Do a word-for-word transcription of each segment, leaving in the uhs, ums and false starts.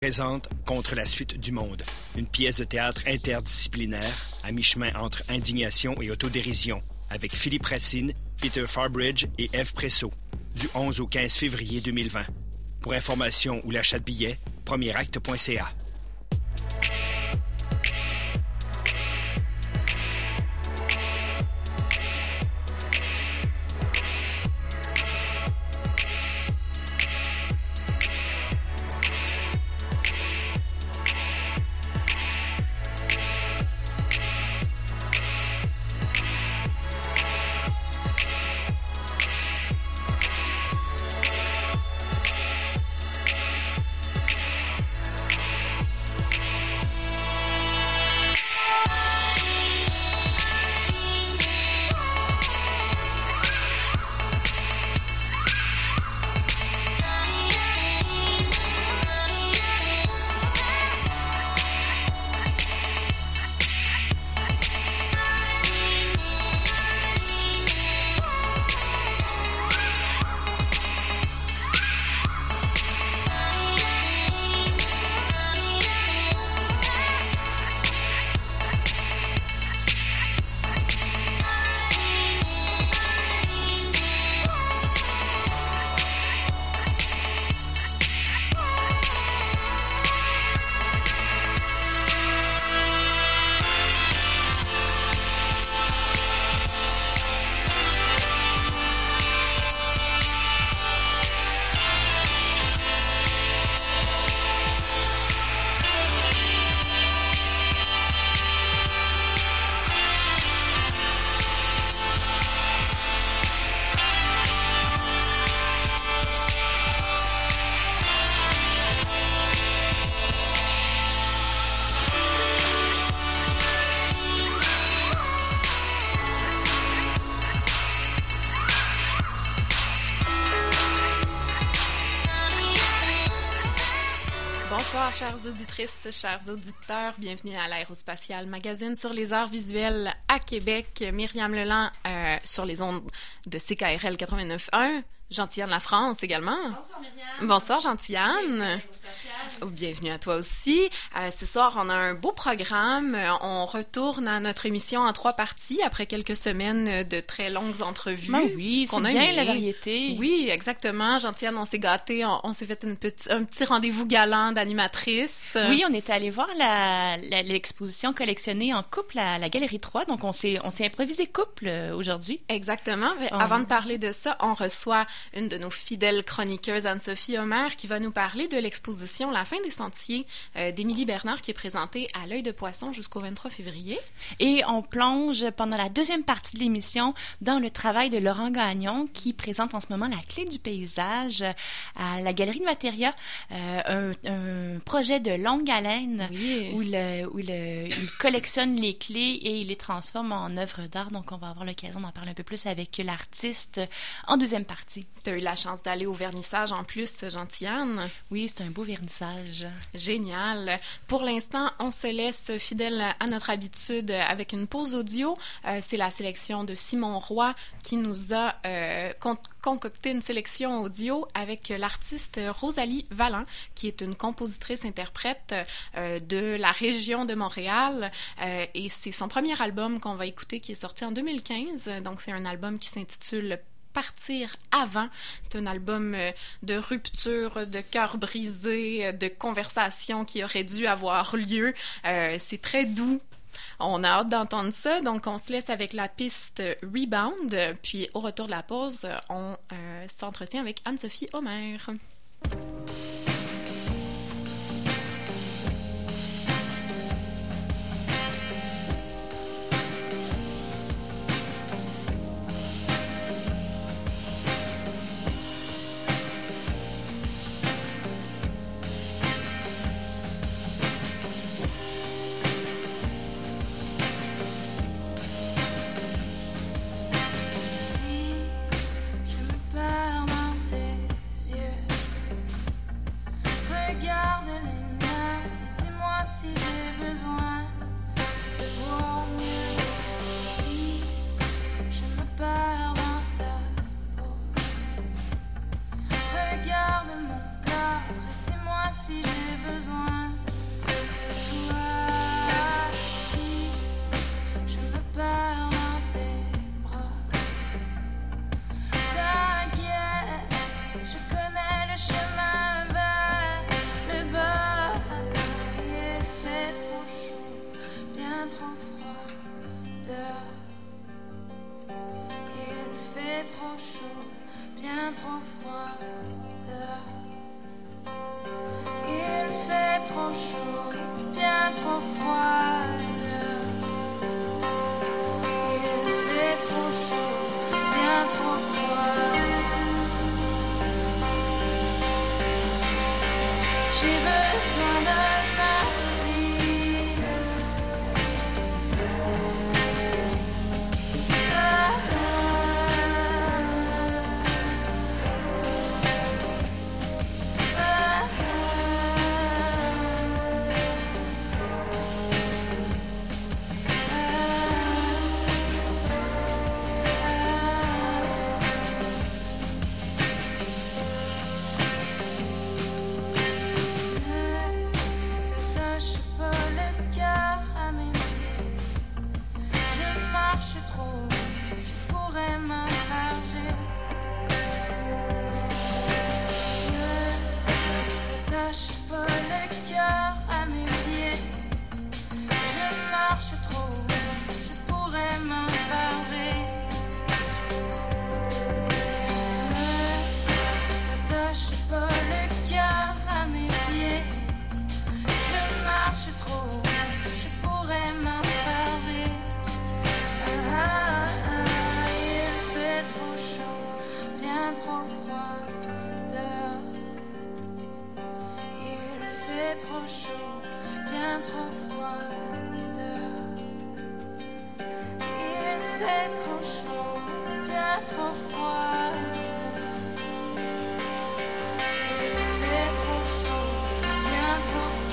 présente Contre la suite du monde, une pièce de théâtre interdisciplinaire à mi-chemin entre indignation et autodérision, avec Philippe Racine, Peter Farbridge et Ève Presso, du onze au quinze février deux mille vingt. Pour information ou l'achat de billets, premier acte point c a. Bonsoir, chères auditrices, chers auditeurs. Bienvenue à l'Aérospatiale Magazine sur les arts visuels à Québec. Myriam Leland euh, sur les ondes de C K R L quatre-vingt-neuf point un. Gentillane La France également. Bonsoir Myriam. Bonsoir Gentillane. Bienvenue à toi aussi. Euh, ce soir, on a un beau programme. On retourne à notre émission en trois parties après quelques semaines de très longues entrevues. Ben oui, c'est bien aimé. La variété. Oui, exactement. Gentillane, on s'est gâtés. On, on s'est fait une petite, un petit rendez-vous galant d'animatrice. Oui, on était allé voir la, la, l'exposition collectionnée en couple à la Galerie trois. Donc, on s'est, on s'est improvisé couple euh, aujourd'hui. Exactement. On... Avant de parler de ça, on reçoit une de nos fidèles chroniqueuses, Anne-Sophie Homer, qui va nous parler de l'exposition La fin des sentiers euh, d'Émilie Bernard, qui est présentée à l'Œil de Poisson jusqu'au vingt-trois février. Et on plonge pendant la deuxième partie de l'émission dans le travail de Laurent Gagnon, qui présente en ce moment La clé du paysage à la Galerie de Materia, euh, un, un projet de longue haleine oui. où, le, où le, il collectionne les clés et il les transforme en œuvres d'art. Donc, on va avoir l'occasion d'en parler un peu plus avec l'artiste en deuxième partie. Tu as eu la chance d'aller au vernissage en plus, Gentillane. Oui, c'est un beau vernissage. Génial. Pour l'instant, on se laisse fidèle à notre habitude avec une pause audio. Euh, c'est la sélection de Simon Roy qui nous a euh, con- concocté une sélection audio avec l'artiste Rosalie Vallant, qui est une compositrice-interprète euh, de la région de Montréal. Euh, et c'est son premier album qu'on va écouter qui est sorti en deux mille quinze. Donc, c'est un album qui s'intitule Partir avant. C'est un album de rupture, de cœur brisé, de conversations qui auraient dû avoir lieu. Euh, c'est très doux. On a hâte d'entendre ça, donc on se laisse avec la piste Rebound, puis au retour de la pause, on euh, s'entretient avec Anne-Sophie Homer. Si je me perds dans tes yeux, trop chaud, bien trop froid. Il fait trop chaud, bien trop froid. J'ai besoin de la vie. Ah, ah, ah, T'attaches pas le cœur à mes pieds. Je marche trop, je pourrais m'enfarger. T'attaches pas le cœur à mes pieds. Je marche trop, je pourrais m'enfarger. T'attaches pas le cœur à mes pieds. Je marche trop, je pourrais m'enfarger. Ah, ah, ah, il fait trop chaud, bien trop froid dehors. Il fait trop chaud, bien trop froid dehors. Il fait trop chaud, bien trop froid dehors. Il fait trop chaud, bien trop froid.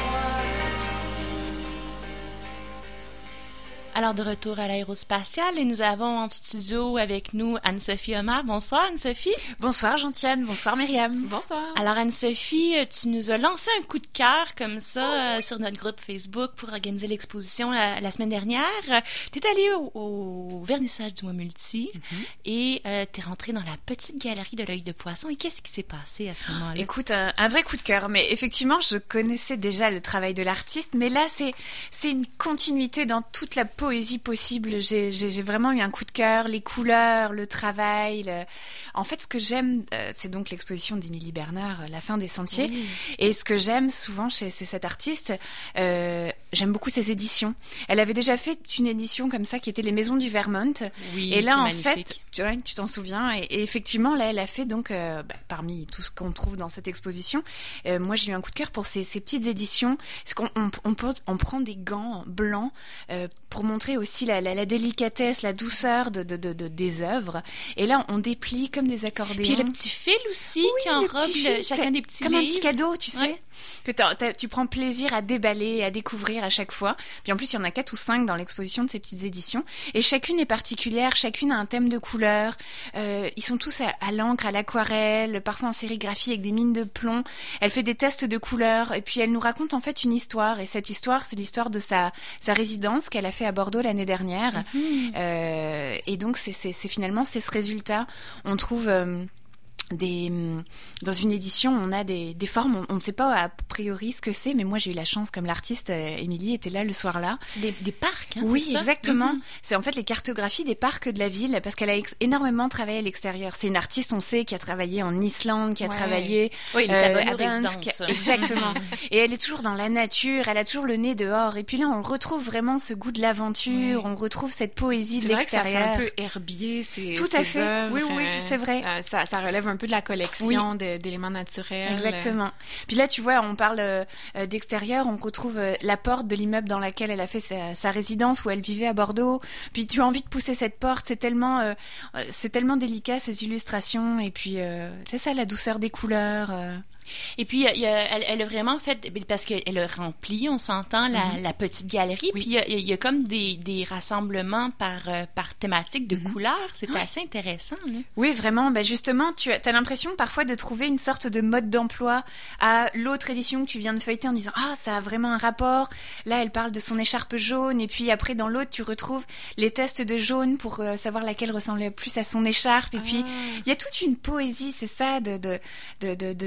Alors, de retour à l'aérospatiale, et nous avons en studio avec nous Anne-Sophie Omar. Bonsoir, Anne-Sophie. Bonsoir, Gentiane. Bonsoir, Myriam. Bonsoir. Alors, Anne-Sophie, tu nous as lancé un coup de cœur comme ça euh, sur notre groupe Facebook pour organiser l'exposition la, la semaine dernière. Tu es allée au, au vernissage du mois multi mm-hmm. et euh, tu es rentrée dans la petite galerie de l'œil de poisson. Et qu'est-ce qui s'est passé à ce moment-là? Écoute, un, un vrai coup de cœur. Mais effectivement, je connaissais déjà le travail de l'artiste, mais là, c'est, c'est une continuité dans toute la poésie possible. J'ai, j'ai, j'ai vraiment eu un coup de cœur. Les couleurs, le travail. Le... En fait, ce que j'aime, euh, c'est donc l'exposition d'Émilie Bernard, La fin des sentiers. Oui. Et ce que j'aime souvent chez, chez cette artiste, euh, j'aime beaucoup ses éditions. Elle avait déjà fait une édition comme ça qui était Les Maisons du Vermont. Oui, et là, en magnifique. fait, tu, ouais, tu t'en souviens. Et, et effectivement, là, elle a fait donc, euh, bah, parmi tout ce qu'on trouve dans cette exposition, euh, moi, j'ai eu un coup de cœur pour ces, ces petites éditions. Parce qu'on on, on, peut, on prend des gants blancs euh, pour montrer aussi la, la, la délicatesse, la douceur de, de, de, de, des œuvres. Et là, on déplie comme des accordéons. Puis le petit fil aussi oui, qui enrobe le, chacun des petits comme livres. un petit cadeau, tu sais. Ouais. Que t'as, t'as, tu prends plaisir à déballer, à découvrir à chaque fois. Puis en plus, il y en a quatre ou cinq dans l'exposition de ces petites éditions. Et chacune est particulière, chacune a un thème de couleur. Euh, ils sont tous à, à l'encre, à l'aquarelle, parfois en sérigraphie avec des mines de plomb. Elle fait des tests de couleurs et puis elle nous raconte en fait une histoire. Et cette histoire, c'est l'histoire de sa, sa résidence qu'elle a fait à Bordeaux l'année dernière. Mmh. Euh, et donc, c'est, c'est, c'est finalement, c'est ce résultat. On trouve... Euh, Des, dans une édition, on a des, des formes, on ne sait pas a priori ce que c'est, mais moi j'ai eu la chance, comme l'artiste euh, Émilie était là le soir-là. C'est des, des parcs, hein, oui, c'est ça? exactement. Mm-hmm. C'est en fait les cartographies des parcs de la ville, parce qu'elle a ex- énormément travaillé à l'extérieur. C'est une artiste, on sait, qui a travaillé en Islande, qui a ouais. travaillé oui, euh, à Banff, qui a... exactement. Et elle est toujours dans la nature, elle a toujours le nez dehors. Et puis là, on retrouve vraiment ce goût de l'aventure, ouais. on retrouve cette poésie c'est de l'extérieur. C'est vrai que ça fait un peu herbier, c'est tout à fait. Œuvres, oui, oui, c'est vrai. Euh, ça, ça relève un peu de la collection. Oui. De, d'éléments naturels. Exactement. Puis là, tu vois, on parle euh, d'extérieur, on retrouve euh, la porte de l'immeuble dans laquelle elle a fait sa, sa résidence, où elle vivait à Bordeaux. Puis tu as envie de pousser cette porte, c'est tellement, euh, c'est tellement délicat, ces illustrations. Et puis, euh, c'est ça, la douceur des couleurs. Euh... Et puis, il y a, elle, elle a vraiment fait, parce qu'elle a rempli, on s'entend, la, mm-hmm. la petite galerie. Oui. Puis, il y a, il y a comme des, des rassemblements par, euh, par thématique de mm-hmm. couleurs. C'est ouais. assez intéressant, là. Oui, vraiment. Ben justement, tu as l'impression parfois de trouver une sorte de mode d'emploi à l'autre édition que tu viens de feuilleter en disant « Ah, ça a vraiment un rapport. » Là, elle parle de son écharpe jaune. Et puis après, dans l'autre, tu retrouves les tests de jaune pour euh, savoir laquelle ressemblait plus à son écharpe. Et ah. puis, il y a toute une poésie, c'est ça, de, de, de, de, de, de son histoire.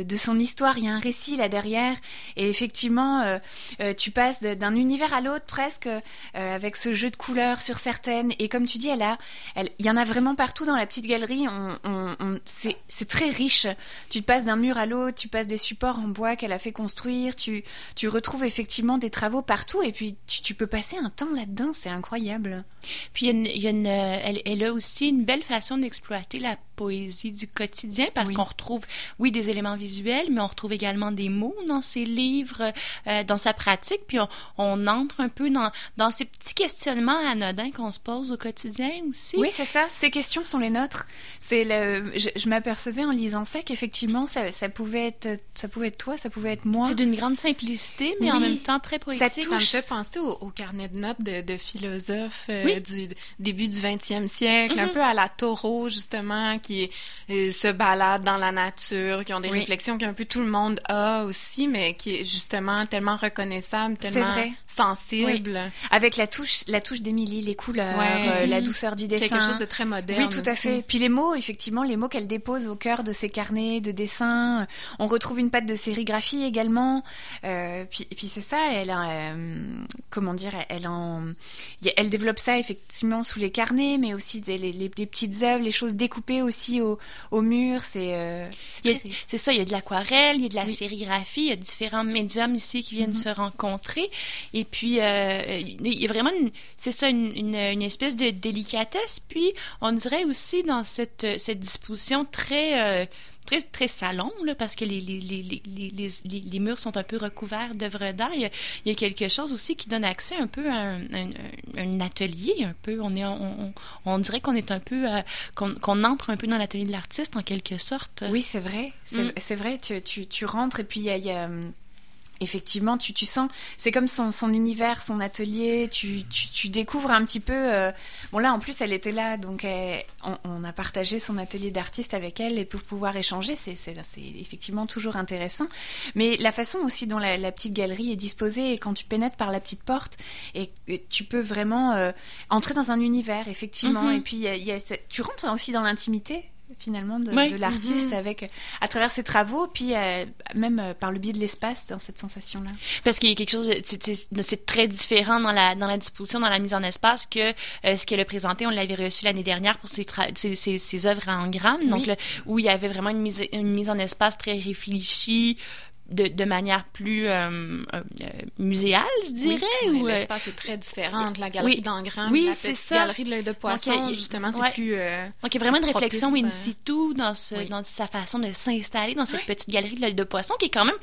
histoire, il y a un récit là derrière. Et effectivement, euh, euh, tu passes de, d'un univers à l'autre presque euh, avec ce jeu de couleurs sur certaines. Et comme tu dis, elle a, elle, il y en a vraiment partout dans la petite galerie. On, on, on, c'est, c'est très riche. Tu passes d'un mur à l'autre, tu passes des supports en bois qu'elle a fait construire. Tu, tu retrouves effectivement des travaux partout. Et puis tu, tu peux passer un temps là-dedans. C'est incroyable. Puis il y a une, il y a une, elle, elle a aussi une belle façon d'exploiter la poésie du quotidien parce Oui. qu'on retrouve, oui, des éléments visuels, mais on retrouve également des mots dans ses livres, euh, dans sa pratique, puis on, on entre un peu dans, dans ces petits questionnements anodins qu'on se pose au quotidien aussi. Oui, c'est ça. Ces questions sont les nôtres. C'est le, je, je m'apercevais en lisant ça qu'effectivement, ça, ça pouvait être, ça pouvait être toi, ça pouvait être moi. C'est d'une grande simplicité, mais Oui. en même temps très poétique. Ça Ça me touche. fait penser au, au carnet de notes de, de philosophes euh, Oui. du d- début du vingtième siècle, un Mhm. peu à la Thoreau, justement, qui euh, se baladent dans la nature, qui ont des Oui. réflexions qu'un peu tout le monde a aussi, mais qui est justement tellement reconnaissable, C'est tellement vrai. sensible. Avec la touche, la touche d'Émilie, les couleurs, Ouais. euh, la douceur du dessin. Quelque chose de très moderne. Oui, tout à aussi. fait. Puis les mots, effectivement, les mots qu'elle dépose au cœur de ses carnets de dessin. On retrouve une patte de sérigraphie également. Euh, puis, et puis c'est ça, elle a, euh, comment dire, elle en, y a- elle développe ça effectivement sous les carnets, mais aussi des, les, les- des petites œuvres, les choses découpées aussi au, au mur. C'est, euh, c'est Il y a- très riche. c'est ça, il y a de l'aquarelle, il y a de la Oui. sérigraphie, il y a différents médiums ici qui viennent Mhm. se rencontrer. Et puis, euh, il y a vraiment, une, c'est ça, une, une, une espèce de délicatesse. Puis, on dirait aussi dans cette, cette disposition très... euh, Très, très salon, là, parce que les, les, les, les, les, les, les murs sont un peu recouverts d'œuvres d'art. Il y, a, il y a quelque chose aussi qui donne accès un peu à un, un, un atelier, un peu. On, est, on, on, on dirait qu'on est un peu... euh, qu'on, qu'on entre un peu dans l'atelier de l'artiste, en quelque sorte. Oui, c'est vrai. C'est, Mm. c'est vrai. Tu, tu, tu rentres et puis il y a, il y a, hum, effectivement, tu, tu sens, c'est comme son, son univers, son atelier. Tu, tu, tu découvres un petit peu. euh, Bon là, en plus, elle était là, donc elle- on, on a partagé son atelier d'artiste avec elle et pour pouvoir échanger, c'est, c'est, c'est effectivement toujours intéressant. Mais la façon aussi dont la, la petite galerie est disposée et quand tu pénètres par la petite porte et que tu peux vraiment euh, entrer dans un univers, effectivement. Mhm. Et puis il y a, il y a cette- tu rentres aussi dans l'intimité. Finalement de, Oui. de l'artiste Mhm. avec à travers ses travaux puis euh, même euh, par le biais de l'espace dans cette sensation là. Parce qu'il y a quelque chose, de- c'est, c'est, c'est très différent dans la dans la disposition, dans la mise en espace que euh, ce qu'elle a présenté. On l'avait reçu l'année dernière pour ses tra- ses, ses, ses œuvres en gramme, donc Oui. là, où il y avait vraiment une mise une mise en espace très réfléchie. De, de manière plus euh, euh, muséale, je dirais. Oui, ou, euh, l'espace est très différent de la galerie oui. d'Engram. Oui, la c'est petite ça. galerie de l'œil de poisson, il y a- justement, c'est ouais. plus... euh, Donc, il y a vraiment une propice, réflexion in euh, situ dans, ce, oui. dans sa façon de s'installer dans cette petite galerie de l'œil de poisson qui est quand même,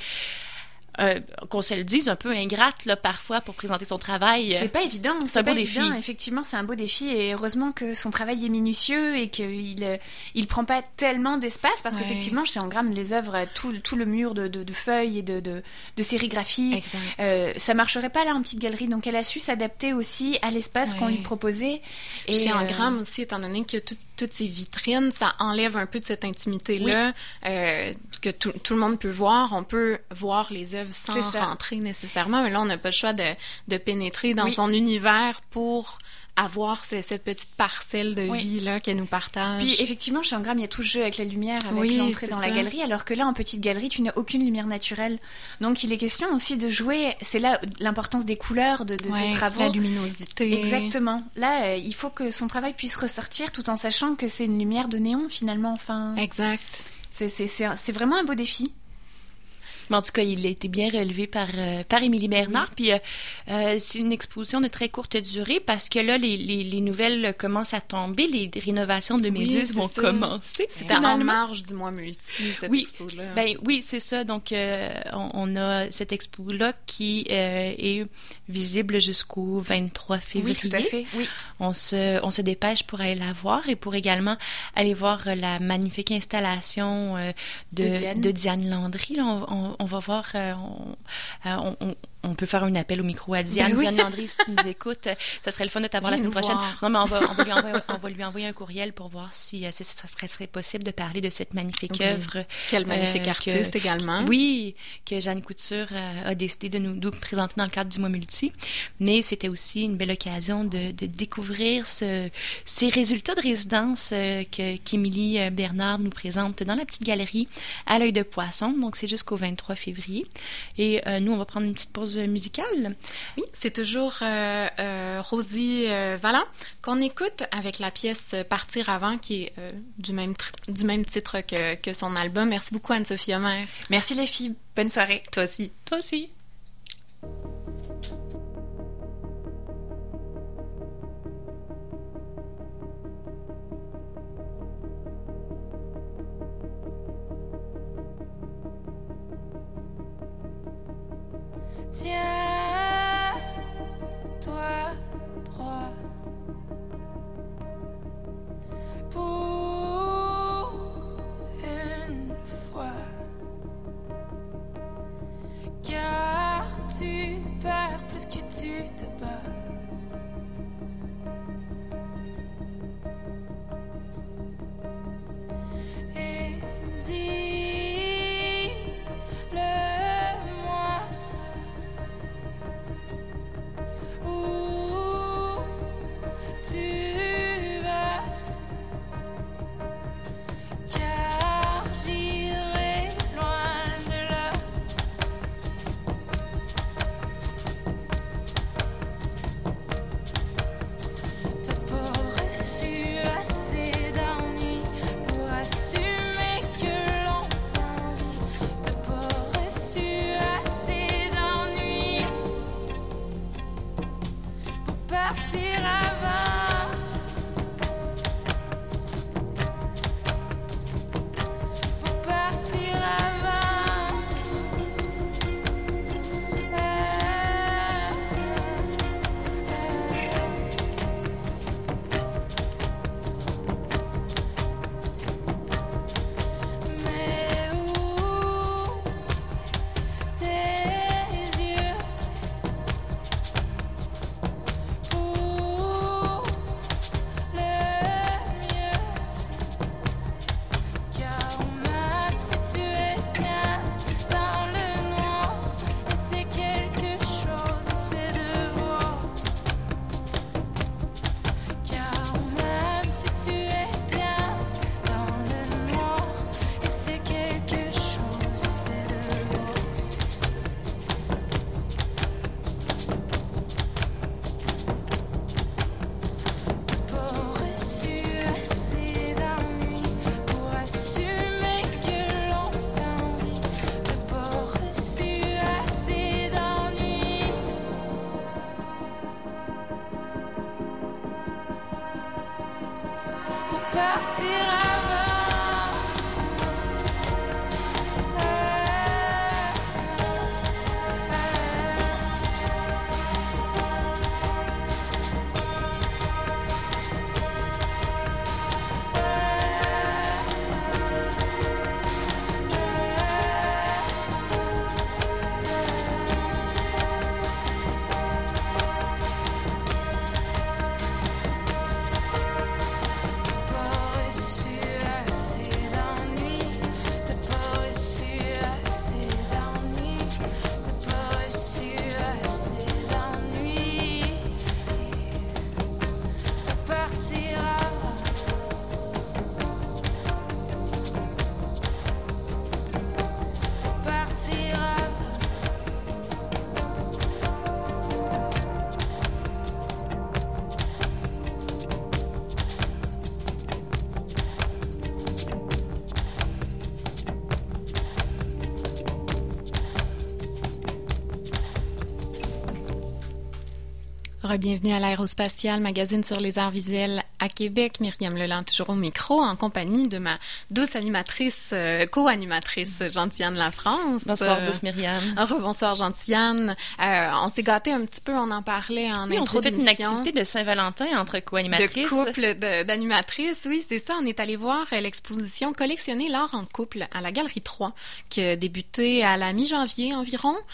euh, qu'on se le dise, un peu ingrate là, parfois pour présenter son travail. C'est pas évident, c'est, c'est un pas beau évident. défi. Effectivement, c'est un beau défi et heureusement que son travail est minutieux et qu'il euh, il prend pas tellement d'espace parce Ouais. qu'effectivement, chez Engram, les œuvres, tout, tout le mur de, de, de feuilles et de, de, de sérigraphie, Exact. euh, ça marcherait pas là en petite galerie. Donc, elle a su s'adapter aussi à l'espace Ouais. qu'on lui proposait. Et chez euh, Engram aussi, étant donné que tout- toutes ces vitrines, ça enlève un peu de cette intimité-là euh, que tout, tout le monde peut voir. On peut voir les œuvres sans C'est ça. rentrer nécessairement, mais là, on n'a pas le choix de, de pénétrer dans Oui. son univers pour avoir ce- cette petite parcelle de Oui. vie-là qu'elle nous partage. Puis effectivement, chez Engram, il y a tout ce jeu avec la lumière, avec Oui, l'entrée c'est dans la ça. galerie, alors que là, en petite galerie, tu n'as aucune lumière naturelle. Donc, il est question aussi de jouer. C'est là l'importance des couleurs de, de Ouais, ses travaux. la luminosité. Exactement. Là, euh, il faut que son travail puisse ressortir tout en sachant que c'est une lumière de néon finalement. Enfin, Exact. c'est c'est c'est un- c'est vraiment un beau défi. Mais en tout cas, il a été bien relevé par, euh, par Émilie Bernard. Puis euh, euh, c'est une exposition de très courte durée parce que là, les, les, les nouvelles commencent à tomber, les rénovations de Méduse c'est vont ça. commencer. C'était en finalement. marge du mois multi, cette Oui, expo-là. ben oui, c'est ça. Donc, euh, on, on a cette expo-là qui euh, est visible jusqu'au vingt-trois février. Oui, tout à fait. Oui. On se, on se dépêche pour aller la voir et pour également aller voir euh, la magnifique installation euh, de, De Diane. de Diane Landry. Là, on, on, on va voir, euh, on, euh, on, on, on peut faire un appel au micro à Diane. Ben oui. Diane Landry, si tu nous écoutes, ça serait le fun de t'avoir la Viens semaine nous prochaine. voir. Non, mais on va, on va, lui envoyer, on va lui envoyer un courriel pour voir si, euh, si ça serait, serait possible de parler de cette magnifique Oui. œuvre. Quel magnifique euh, artiste que, également. Oui, que Jeanne Couture euh, a décidé de nous, de nous présenter dans le cadre du mois multi. Mais c'était aussi une belle occasion de, de découvrir ce, ces résultats de résidence euh, que, qu'Émilie Bernard nous présente dans la petite galerie à l'Œil de Poisson. Donc, c'est jusqu'au vingt-trois février. Et euh, nous, on va prendre une petite pause musicale. Oui, c'est toujours euh, euh, Rosie euh, Vallant qu'on écoute avec la pièce Partir avant, qui est euh, du même tr- du même titre que, que son album. Merci beaucoup, Anne-Sophie Homer. Merci les filles, bonne soirée. Toi aussi. Toi aussi. Tiens, toi droit pour une fois, car tu perds plus que tu te bats. Et dis-le-moi. Où tu vas, car j'irai loin de là. T'as pas reçu assez d'ennuis pour assumer que l'on t'envie. T'as pas reçu assez d'ennuis pour partir avant. Pour partir avant. Ah, ah, mais où tes yeux pour le mieux, car même si tu es bien dans le noir, et c'est quelque chose, c'est de voir, car même si tu es bien dans le noir, et c'est quelque chose, c'est de voir. T'as pas reçu assez d'ennuis pour assumer que l'on t'envie. T'as pas reçu assez d'ennuis pour partir avant. Ah, ah, T'as pas reçu assez d'ennuis. T'as pas reçu assez d'ennuis. T'as pas reçu assez d'ennuis pour partir avant. Pour partir avant. Bienvenue à l'Aérospatial, magazine sur les arts visuels à Québec. Myriam Leland, toujours au micro, en compagnie de ma douce animatrice, euh, co-animatrice, Gentiane Lafrance. Bonsoir, Euh, douce Myriam. Rebonsoir, Gentiane. Euh, on s'est gâtés un petit peu, on en parlait en Oui, on intro s'est fait une d'émission. activité de Saint-Valentin entre co-animatrices. De couple de- d'animatrices, oui, c'est ça. On est allé voir euh, l'exposition Collectionner l'art en couple à la Galerie trois, qui a débuté à la mi-janvier environ.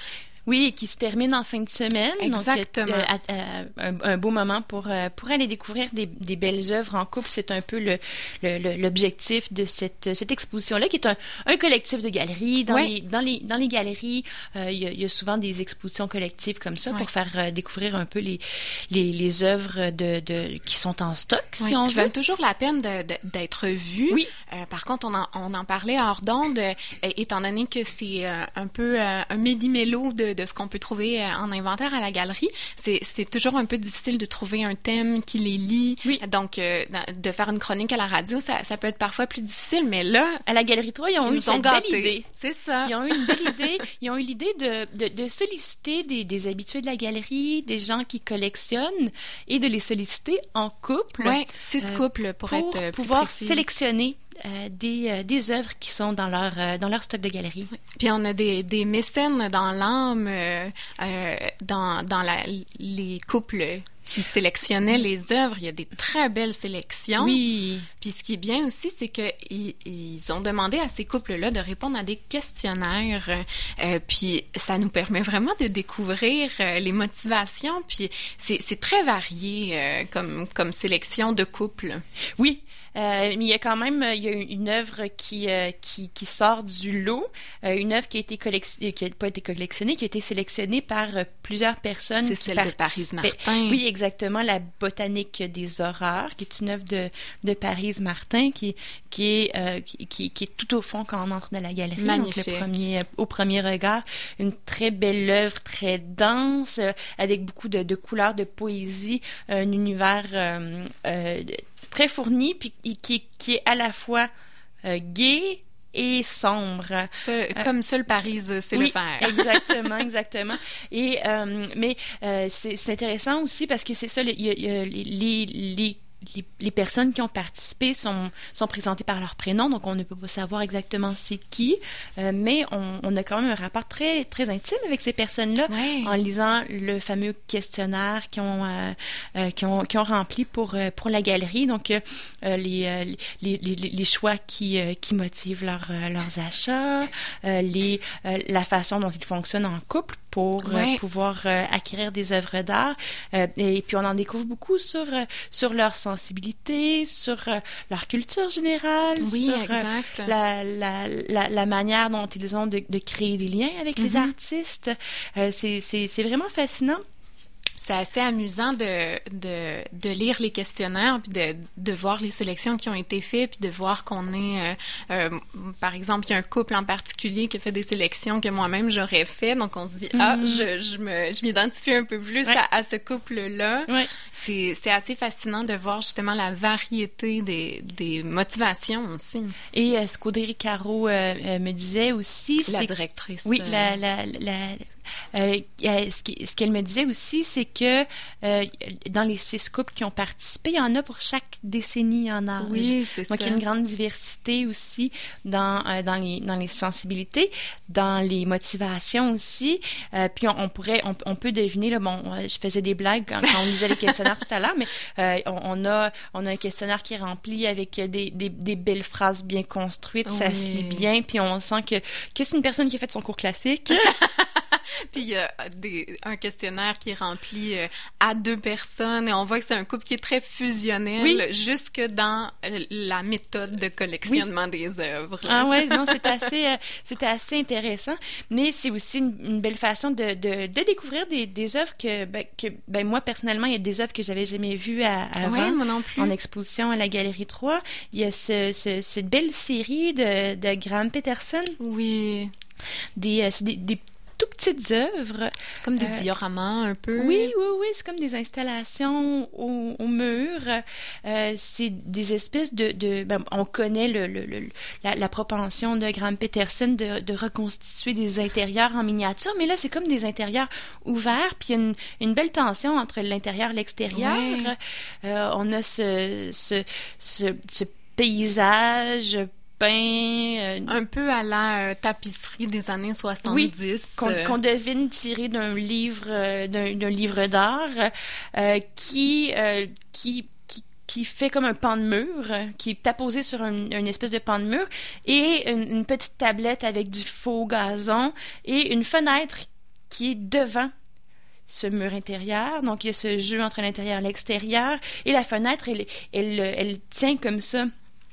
Oui, et qui se termine en fin de semaine. Exactement. Donc, euh, euh, un, un beau moment pour, euh, pour aller découvrir des, des belles œuvres en couple. C'est un peu le, le, le, l'objectif de cette, cette exposition-là, qui est un, un collectif de galeries. Dans, ouais. les, dans, les, dans les galeries, euh, il, y a, il y a souvent des expositions collectives comme ça ouais. pour faire euh, découvrir un peu les, les, les œuvres de, de, qui sont en stock, ouais. si on qui veut. valent toujours la peine de, de, d'être vues. Oui. Euh, par contre, on en, on en parlait hors d'onde, euh, étant donné que c'est euh, un peu euh, un méli-mélo de, de ce qu'on peut trouver euh, en inventaire à la galerie. C'est, c'est toujours un peu difficile de trouver un thème qui les lie. Oui. Donc, euh, de faire une chronique à la radio, ça, ça peut être parfois plus difficile, mais là... À la Galerie trois, ils ont ils eu cette gâtés. belle idée. C'est ça. Ils ont eu une belle idée. Ils ont eu l'idée de, de, de solliciter des, des habitués de la galerie, des gens qui collectionnent, et de les solliciter en couple. Oui, six euh, couples pour, pour être plus pouvoir précise. sélectionner Euh, des, euh, des œuvres qui sont dans leur, euh, dans leur stock de galerie. Oui. Puis on a des, des mécènes dans l'âme, euh, euh, dans, dans la, les couples qui sélectionnaient les œuvres. Il y a des très belles sélections. Oui. Puis ce qui est bien aussi, c'est qu'ils ils ont demandé à ces couples-là de répondre à des questionnaires. Euh, puis ça nous permet vraiment de découvrir euh, les motivations. Puis c'est, c'est très varié euh, comme, comme sélection de couples. Oui. Euh, mais il y a quand même il y a une œuvre qui euh, qui qui sort du lot, euh, une œuvre qui a été collectionnée, qui a pas été collectionnée, qui a été sélectionnée par euh, plusieurs personnes. C'est celle de Paris Martin. Oui, exactement, la Botanique des horreurs, qui est une œuvre de de Paris Martin, qui qui est euh, qui, qui qui est tout au fond quand on entre dans la galerie. Magnifique. Donc le premier au premier regard, une très belle œuvre, très dense, euh, avec beaucoup de de couleurs, de poésie, un univers euh, euh, très fourni, puis qui, qui est à la fois euh, gai et sombre. Seul, euh, comme seul Paris sait oui, le faire. exactement, exactement. Et, euh, mais euh, c'est, c'est intéressant aussi parce que c'est ça, il y a, il y a les, les, les Les, les personnes qui ont participé sont, sont présentées par leur prénom, donc on ne peut pas savoir exactement c'est qui, euh, mais on, on a quand même un rapport très, très intime avec ces personnes-là ouais. en lisant le fameux questionnaire qu'ils ont, euh, euh, qu'ils ont, qu'ils ont rempli pour, euh, pour la galerie, donc euh, les, euh, les, les, les choix qui, euh, qui motivent leur, euh, leurs achats, euh, les, euh, la façon dont ils fonctionnent en couple pour ouais. euh, pouvoir euh, acquérir des œuvres d'art, euh, et puis on en découvre beaucoup sur, euh, sur leur sensibilité, sur euh, leur culture générale, oui, sur exact. Euh, la, la, la, la manière dont ils ont de, de créer des liens avec mm-hmm. les artistes. Euh, c'est, c'est, c'est vraiment fascinant. C'est assez amusant de, de, de lire les questionnaires, puis de, de voir les sélections qui ont été faites, puis de voir qu'on est... Euh, euh, par exemple, il y a un couple en particulier qui a fait des sélections que moi-même j'aurais fait, donc on se dit, mm-hmm. ah, je, je, me, je m'identifie un peu plus ouais. à, à ce couple-là. Ouais. C'est, c'est assez fascinant de voir justement la variété des, des motivations aussi. Et euh, ce qu'Audrey Ricaro euh, euh, me disait aussi... La c'est... directrice. Oui, la... la, la... Euh, ce, qui, ce qu'elle me disait aussi, c'est que euh, dans les six couples qui ont participé, il y en a pour chaque décennie en âge. Oui, c'est Donc, ça. il y a une grande diversité aussi dans, euh, dans, les, dans les sensibilités, dans les motivations aussi. Euh, puis, on, on pourrait, on, on peut deviner, là, bon, je faisais des blagues quand, quand on lisait les questionnaires tout à l'heure, mais euh, on, on, a, on a un questionnaire qui est rempli avec des, des, des belles phrases bien construites, oui. Ça se lit bien, puis on sent que, que c'est une personne qui a fait son cours classique. Puis il y a des, un questionnaire qui est rempli euh, à deux personnes et on voit que c'est un couple qui est très fusionnel oui. jusque dans la méthode de collectionnement oui. des œuvres. Ah ouais, non, c'était assez, euh, c'était assez intéressant, mais c'est aussi une, une belle façon de, de, de découvrir des, des œuvres que, ben, que ben, moi, personnellement, il y a des œuvres que j'avais jamais vues à, avant ouais, moi non plus. En exposition à la Galerie trois. Il y a ce, ce, cette belle série de, de Graham Peterson. Oui. Des, euh, c'est des, des tout petites œuvres. Comme des euh, dioramas un peu. Oui, oui, oui, c'est comme des installations au, au mur. Euh, c'est des espèces de... de ben, on connaît le, le, le, la, la propension de Graham Peterson de, de reconstituer des intérieurs en miniature, mais là, c'est comme des intérieurs ouverts, puis il y a une, une belle tension entre l'intérieur et l'extérieur. Ouais. Euh, on a ce, ce, ce, ce paysage peint... Euh, un peu à la euh, tapisserie des années soixante-dix. Oui, qu'on, qu'on devine tiré d'un livre, euh, d'un, d'un livre d'art euh, qui, euh, qui, qui, qui fait comme un pan de mur, qui est apposé sur un, une espèce de pan de mur, et une, une petite tablette avec du faux gazon et une fenêtre qui est devant ce mur intérieur. Donc, il y a ce jeu entre l'intérieur et l'extérieur. Et la fenêtre, elle, elle, elle tient comme ça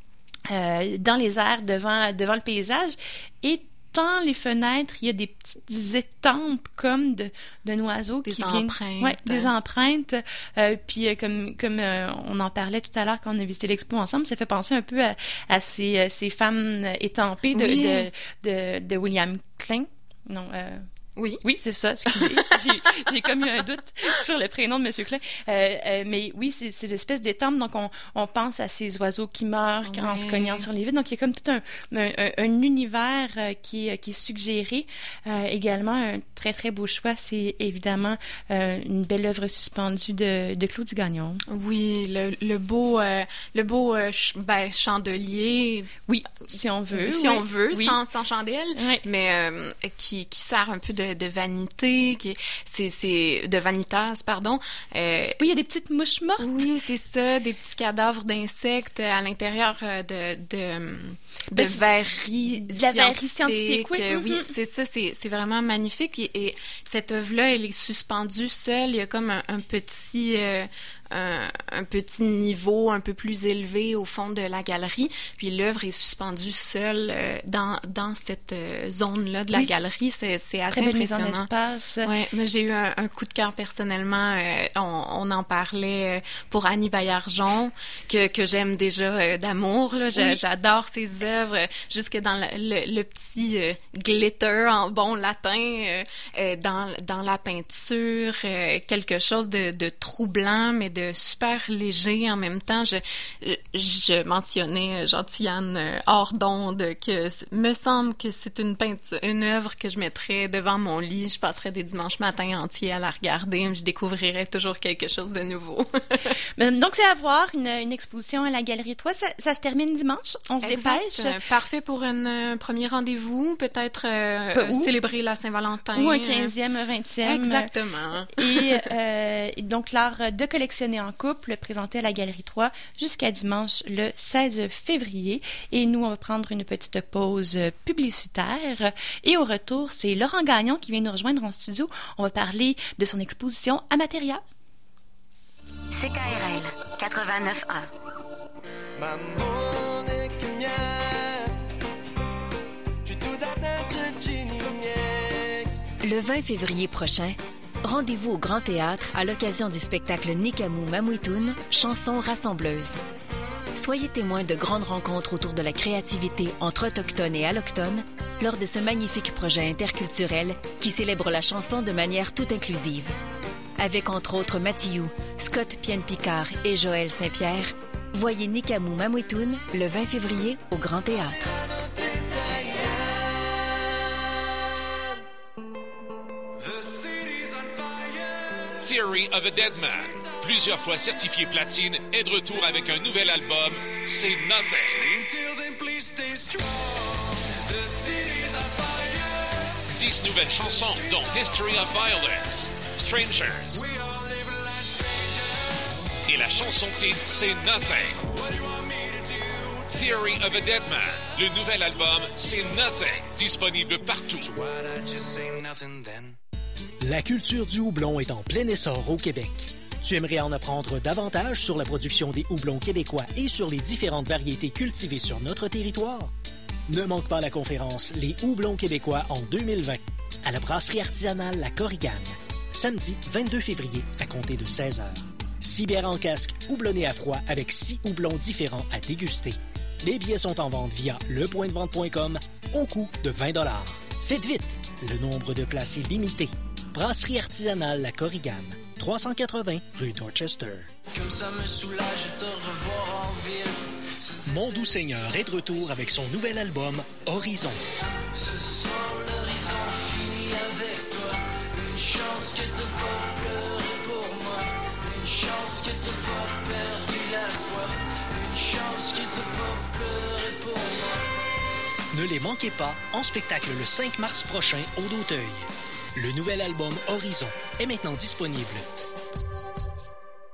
euh, dans les airs devant, devant le paysage. Et dans les fenêtres, il y a des petites étampes comme de, d'un oiseau des qui empreintes. vient... Ouais, des empreintes. Euh, puis euh, comme, comme euh, on en parlait tout à l'heure quand on a visité l'expo ensemble, ça fait penser un peu à, à ces, ces femmes étampées de, oui. de, de, de William Klein. Non, euh... Oui. Oui, c'est ça, excusez. j'ai, j'ai comme eu un doute sur le prénom de M. Klein. Euh, euh, mais oui, c'est ces espèces d'étampes. Donc, on, on pense à ces oiseaux qui meurent ouais. en se cognant sur les vitres. Donc, il y a comme tout un, un, un univers euh, qui, est, qui est suggéré. Euh, également, un très, très beau choix, c'est évidemment euh, une belle œuvre suspendue de, de Claude Gagnon. Oui, le, le beau, euh, le beau euh, ch- ben, chandelier. Oui, si on veut. Si oui. on veut, oui. sans, sans chandelle, oui. mais euh, qui, qui sert un peu de De, de vanité, qui c'est c'est de vanitas, pardon. Euh, oui, il y a des petites mouches mortes. Oui, c'est ça, des petits cadavres d'insectes à l'intérieur de de de ben, verreries de la verrerie scientifique. Oui, euh, oui c'est ça, c'est c'est vraiment magnifique. Et, et cette œuvre-là, elle est suspendue seule. Il y a comme un, un petit euh, Un, un petit niveau un peu plus élevé au fond de la galerie, puis l'œuvre est suspendue seule euh, dans dans cette euh, zone-là de la oui. galerie. C'est c'est assez très belle impressionnant. Mise en espace. Ouais, mais j'ai eu un, un coup de cœur personnellement. Euh, on, on en parlait pour Annie Baillargeon que que j'aime déjà euh, d'amour. Là, oui. J'adore ses œuvres, jusque dans le, le, le petit euh, glitter en bon latin, euh, euh, dans dans la peinture, euh, quelque chose de de troublant, mais de super léger en même temps. Je, je mentionnais Gentiane hors d'onde que me semble que c'est une peinture, une œuvre que je mettrais devant mon lit. Je passerais des dimanches matins entiers à la regarder. Je découvrirais toujours quelque chose de nouveau. Donc, c'est à voir, une, une exposition à la Galerie trois. Ça, ça se termine dimanche. On se exact. dépêche. Euh, parfait pour un euh, premier rendez-vous. Peut-être euh, euh, célébrer la Saint-Valentin. Ou un quinzième, un vingtième. Exactement. Et euh, donc, l'art de collectionner en couple, présenté à la Galerie trois jusqu'à dimanche le seize février. Et nous, on va prendre une petite pause publicitaire. Et au retour, c'est Laurent Gagnon qui vient nous rejoindre en studio. On va parler de son exposition Amateria. C K R L quatre-vingt-neuf un. Le vingt février prochain, rendez-vous au Grand Théâtre à l'occasion du spectacle Nikamu Mamouitoun, chansons rassembleuses. Soyez témoins de grandes rencontres autour de la créativité entre autochtones et allochtones lors de ce magnifique projet interculturel qui célèbre la chanson de manière tout inclusive. Avec entre autres Mathieu, Scott Pienne-Picard et Joël Saint-Pierre, voyez Nikamu Mamouitoun le vingt février au Grand Théâtre. Theory of a Dead Man, plusieurs fois certifié platine, est de retour avec un nouvel album, C'est Nothing. Dix nouvelles chansons, dont History of Violence, Strangers. Et la chanson titre, C'est Nothing. Theory of a Dead Man, le nouvel album, C'est Nothing, disponible partout. La culture du houblon est en plein essor au Québec. Tu aimerais en apprendre davantage sur la production des houblons québécois et sur les différentes variétés cultivées sur notre territoire? Ne manque pas la conférence Les houblons québécois en deux mille vingt à la brasserie artisanale La Korigane, samedi vingt-deux février à compter de seize heures. Six bières en casque houblonnées à froid avec six houblons différents à déguster. Les billets sont en vente via le point de vente point com au coût de vingt dollars. Faites vite, le nombre de places est limité. Brasserie artisanale La Korigane, trois cent quatre-vingts rue Dorchester. Comme ça me soulage de te revoir en ville. Mon Doux Seigneur est de retour avec son nouvel album Horizon. Ce soir, l'horizon finit avec toi. Une chance que t'as pas pleuré pour moi. Une chance que t'as pas perdu la foi. Une chance que t'as pas pleuré pour moi. Ne les manquez pas en spectacle le cinq mars prochain au D'auteuil. Le nouvel album Horizon est maintenant disponible.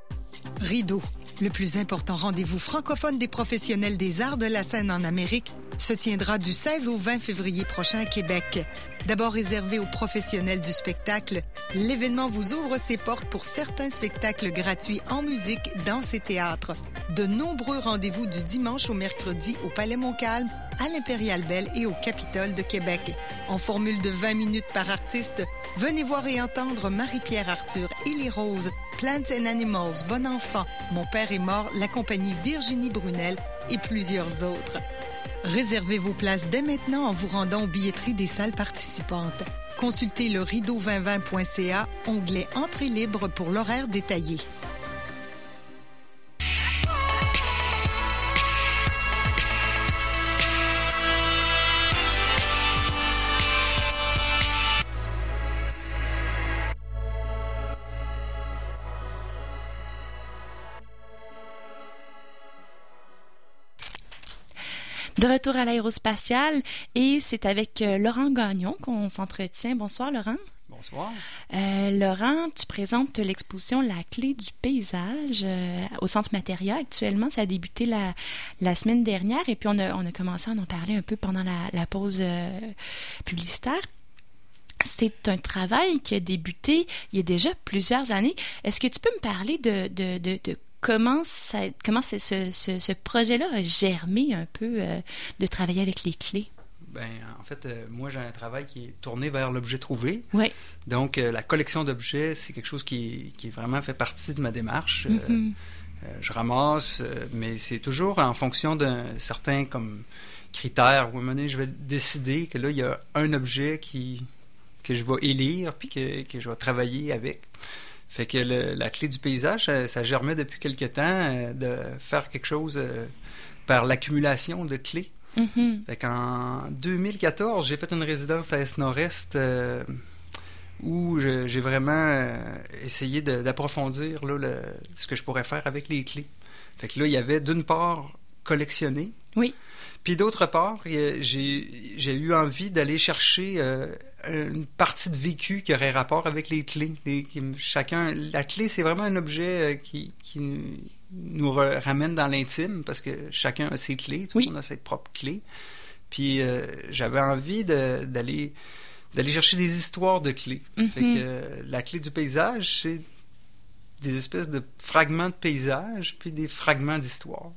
Rideau, le plus important rendez-vous francophone des professionnels des arts de la scène en Amérique, se tiendra du seize au vingt février prochain à Québec. D'abord réservé aux professionnels du spectacle, l'événement vous ouvre ses portes pour certains spectacles gratuits en musique, danse et théâtre. De nombreux rendez-vous du dimanche au mercredi au Palais Montcalm, à l'Impérial Belle et au Capitole de Québec. En formule de vingt minutes par artiste, venez voir et entendre Marie-Pierre Arthur, Élie Rose, Plants and Animals, Bon Enfant, Mon père est mort, la compagnie Virginie Brunel et plusieurs autres. Réservez vos places dès maintenant en vous rendant aux billetteries des salles participantes. Consultez le rideau vingt vingt point c a, onglet Entrée libre pour l'horaire détaillé. De retour à l'aérospatiale, et c'est avec euh, Laurent Gagnon qu'on s'entretient. Bonsoir, Laurent. Bonsoir. Euh, Laurent, tu présentes l'exposition La clé du paysage euh, au Centre Materia actuellement. Ça a débuté la, la semaine dernière, et puis on a, on a commencé à en parler un peu pendant la, la pause euh, publicitaire. C'est un travail qui a débuté il y a déjà plusieurs années. Est-ce que tu peux me parler de, de, de, de comment, ça, comment c'est ce, ce, ce projet-là a germé un peu euh, de travailler avec les clés? Ben, en fait, euh, moi, j'ai un travail qui est tourné vers l'objet trouvé. Oui. Donc, euh, la collection d'objets, c'est quelque chose qui, qui vraiment fait partie de ma démarche. Mm-hmm. Euh, euh, je ramasse, euh, mais c'est toujours en fonction d'un certain comme critère où à un moment donné, je vais décider que là, il y a un objet qui, que je vais élire puis que, que je vais travailler avec. Fait que le, la clé du paysage, ça, ça germait depuis quelque temps euh, de faire quelque chose euh, par l'accumulation de clés. Mm-hmm. Fait qu'en deux mille quatorze, j'ai fait une résidence à Est-Nord-Est euh, où je, j'ai vraiment euh, essayé de, d'approfondir là, le, ce que je pourrais faire avec les clés. Fait que là, il y avait d'une part collectionner. Oui. Puis d'autre part, j'ai, j'ai eu envie d'aller chercher euh, une partie de vécu qui aurait rapport avec les clés. Les, qui, chacun, la clé, c'est vraiment un objet qui, qui nous ramène dans l'intime parce que chacun a ses clés, tout le oui. monde a ses propres clés. Puis euh, j'avais envie de, d'aller, d'aller chercher des histoires de clés. Mm-hmm. Fait que euh, la clé du paysage, c'est des espèces de fragments de paysage puis des fragments d'histoire.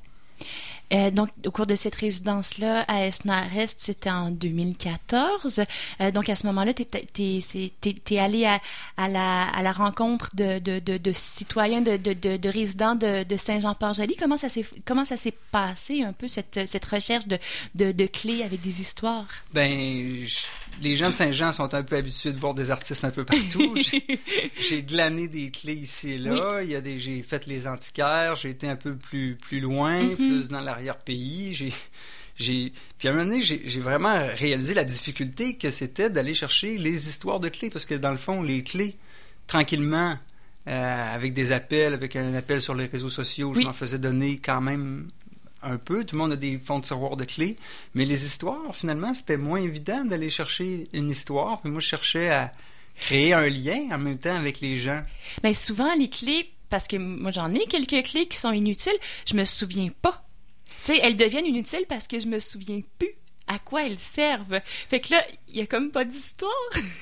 Euh, donc, au cours de cette résidence-là, à Est-Nord-Est, c'était en deux mille quatorze. Euh, donc, à ce moment-là, t'es, t'es, t'es, t'es allé à, à, la, à la rencontre de, de, de, de citoyens, de, de, de, de résidents de, de Saint-Jean-Port-Joli. Comment ça s'est, comment ça s'est passé, un peu, cette, cette recherche de, de, de clés avec des histoires? Ben, je, les gens de Saint-Jean sont un peu habitués de voir des artistes un peu partout. j'ai, j'ai glané des clés ici et là. Oui. Il y a des, j'ai fait les antiquaires. J'ai été un peu plus, plus loin, mm-hmm. plus dans la pays, j'ai, j'ai... Puis à un moment donné, j'ai, j'ai vraiment réalisé la difficulté que c'était d'aller chercher les histoires de clés, parce que dans le fond, les clés, tranquillement, euh, avec des appels, avec un appel sur les réseaux sociaux, oui. je m'en faisais donner quand même un peu. Tout le monde a des fonds de tiroir de clés, mais les histoires, finalement, c'était moins évident d'aller chercher une histoire. Puis moi, je cherchais à créer un lien en même temps avec les gens. Mais souvent, les clés, parce que moi, j'en ai quelques clés qui sont inutiles, je me souviens pas. Tu sais, elles deviennent inutiles parce que je me souviens plus à quoi elles servent. Fait que là, il y a comme pas d'histoire.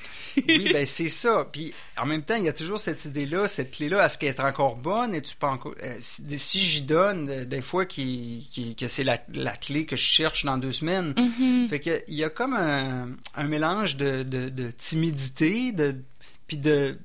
Oui, ben c'est ça. Puis en même temps, il y a toujours cette idée-là, cette clé-là, est-ce qu'elle est encore bonne? Et tu peux encore, euh, si, si j'y donne, euh, des fois, qui, qui, que c'est la, la clé que je cherche dans deux semaines. Mm-hmm. Fait que il y a comme un, un mélange de, de, de timidité, de puis de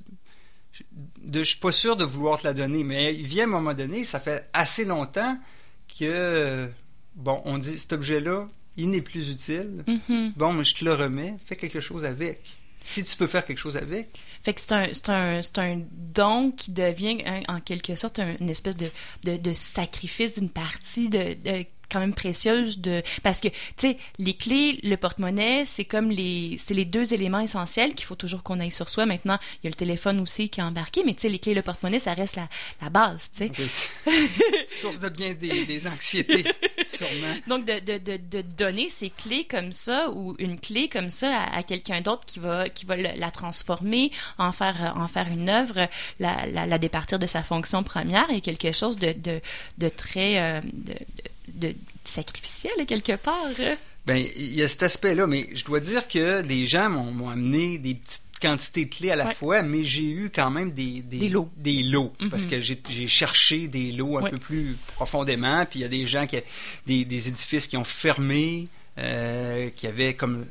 de je suis pas sûr de vouloir te la donner, mais il vient à un moment donné, ça fait assez longtemps que, bon, on dit, cet objet-là, il n'est plus utile. Mm-hmm. Bon, mais je te le remets, fais quelque chose avec. Si tu peux faire quelque chose avec. Fait que c'est un, c'est un, c'est un don qui devient, un, en quelque sorte, un, une espèce de, de, de sacrifice d'une partie de, de quand même précieuse de parce que tu sais les clés, le porte-monnaie, c'est comme les c'est les deux éléments essentiels qu'il faut toujours qu'on aille sur soi. Maintenant il y a le téléphone aussi qui est embarqué, mais tu sais les clés et le porte-monnaie, ça reste la, la base, tu sais. Oui. Source de bien des, des anxiétés sûrement. Donc de, de, de, de donner ces clés comme ça ou une clé comme ça à, à quelqu'un d'autre qui va qui va la transformer, en faire en faire une œuvre, la, la, la départir de sa fonction première, est quelque chose de de, de très euh, de, de de sacrificiel quelque part. Ben, il y a cet aspect-là, mais je dois dire que les gens m'ont, m'ont amené des petites quantités de clés à la ouais. fois, mais j'ai eu quand même des, des, des lots. Des lots Mm-hmm. parce que j'ai, j'ai cherché des lots un ouais. peu plus profondément, puis il y a des gens, qui des, des édifices qui ont fermé, euh, qui avaient comme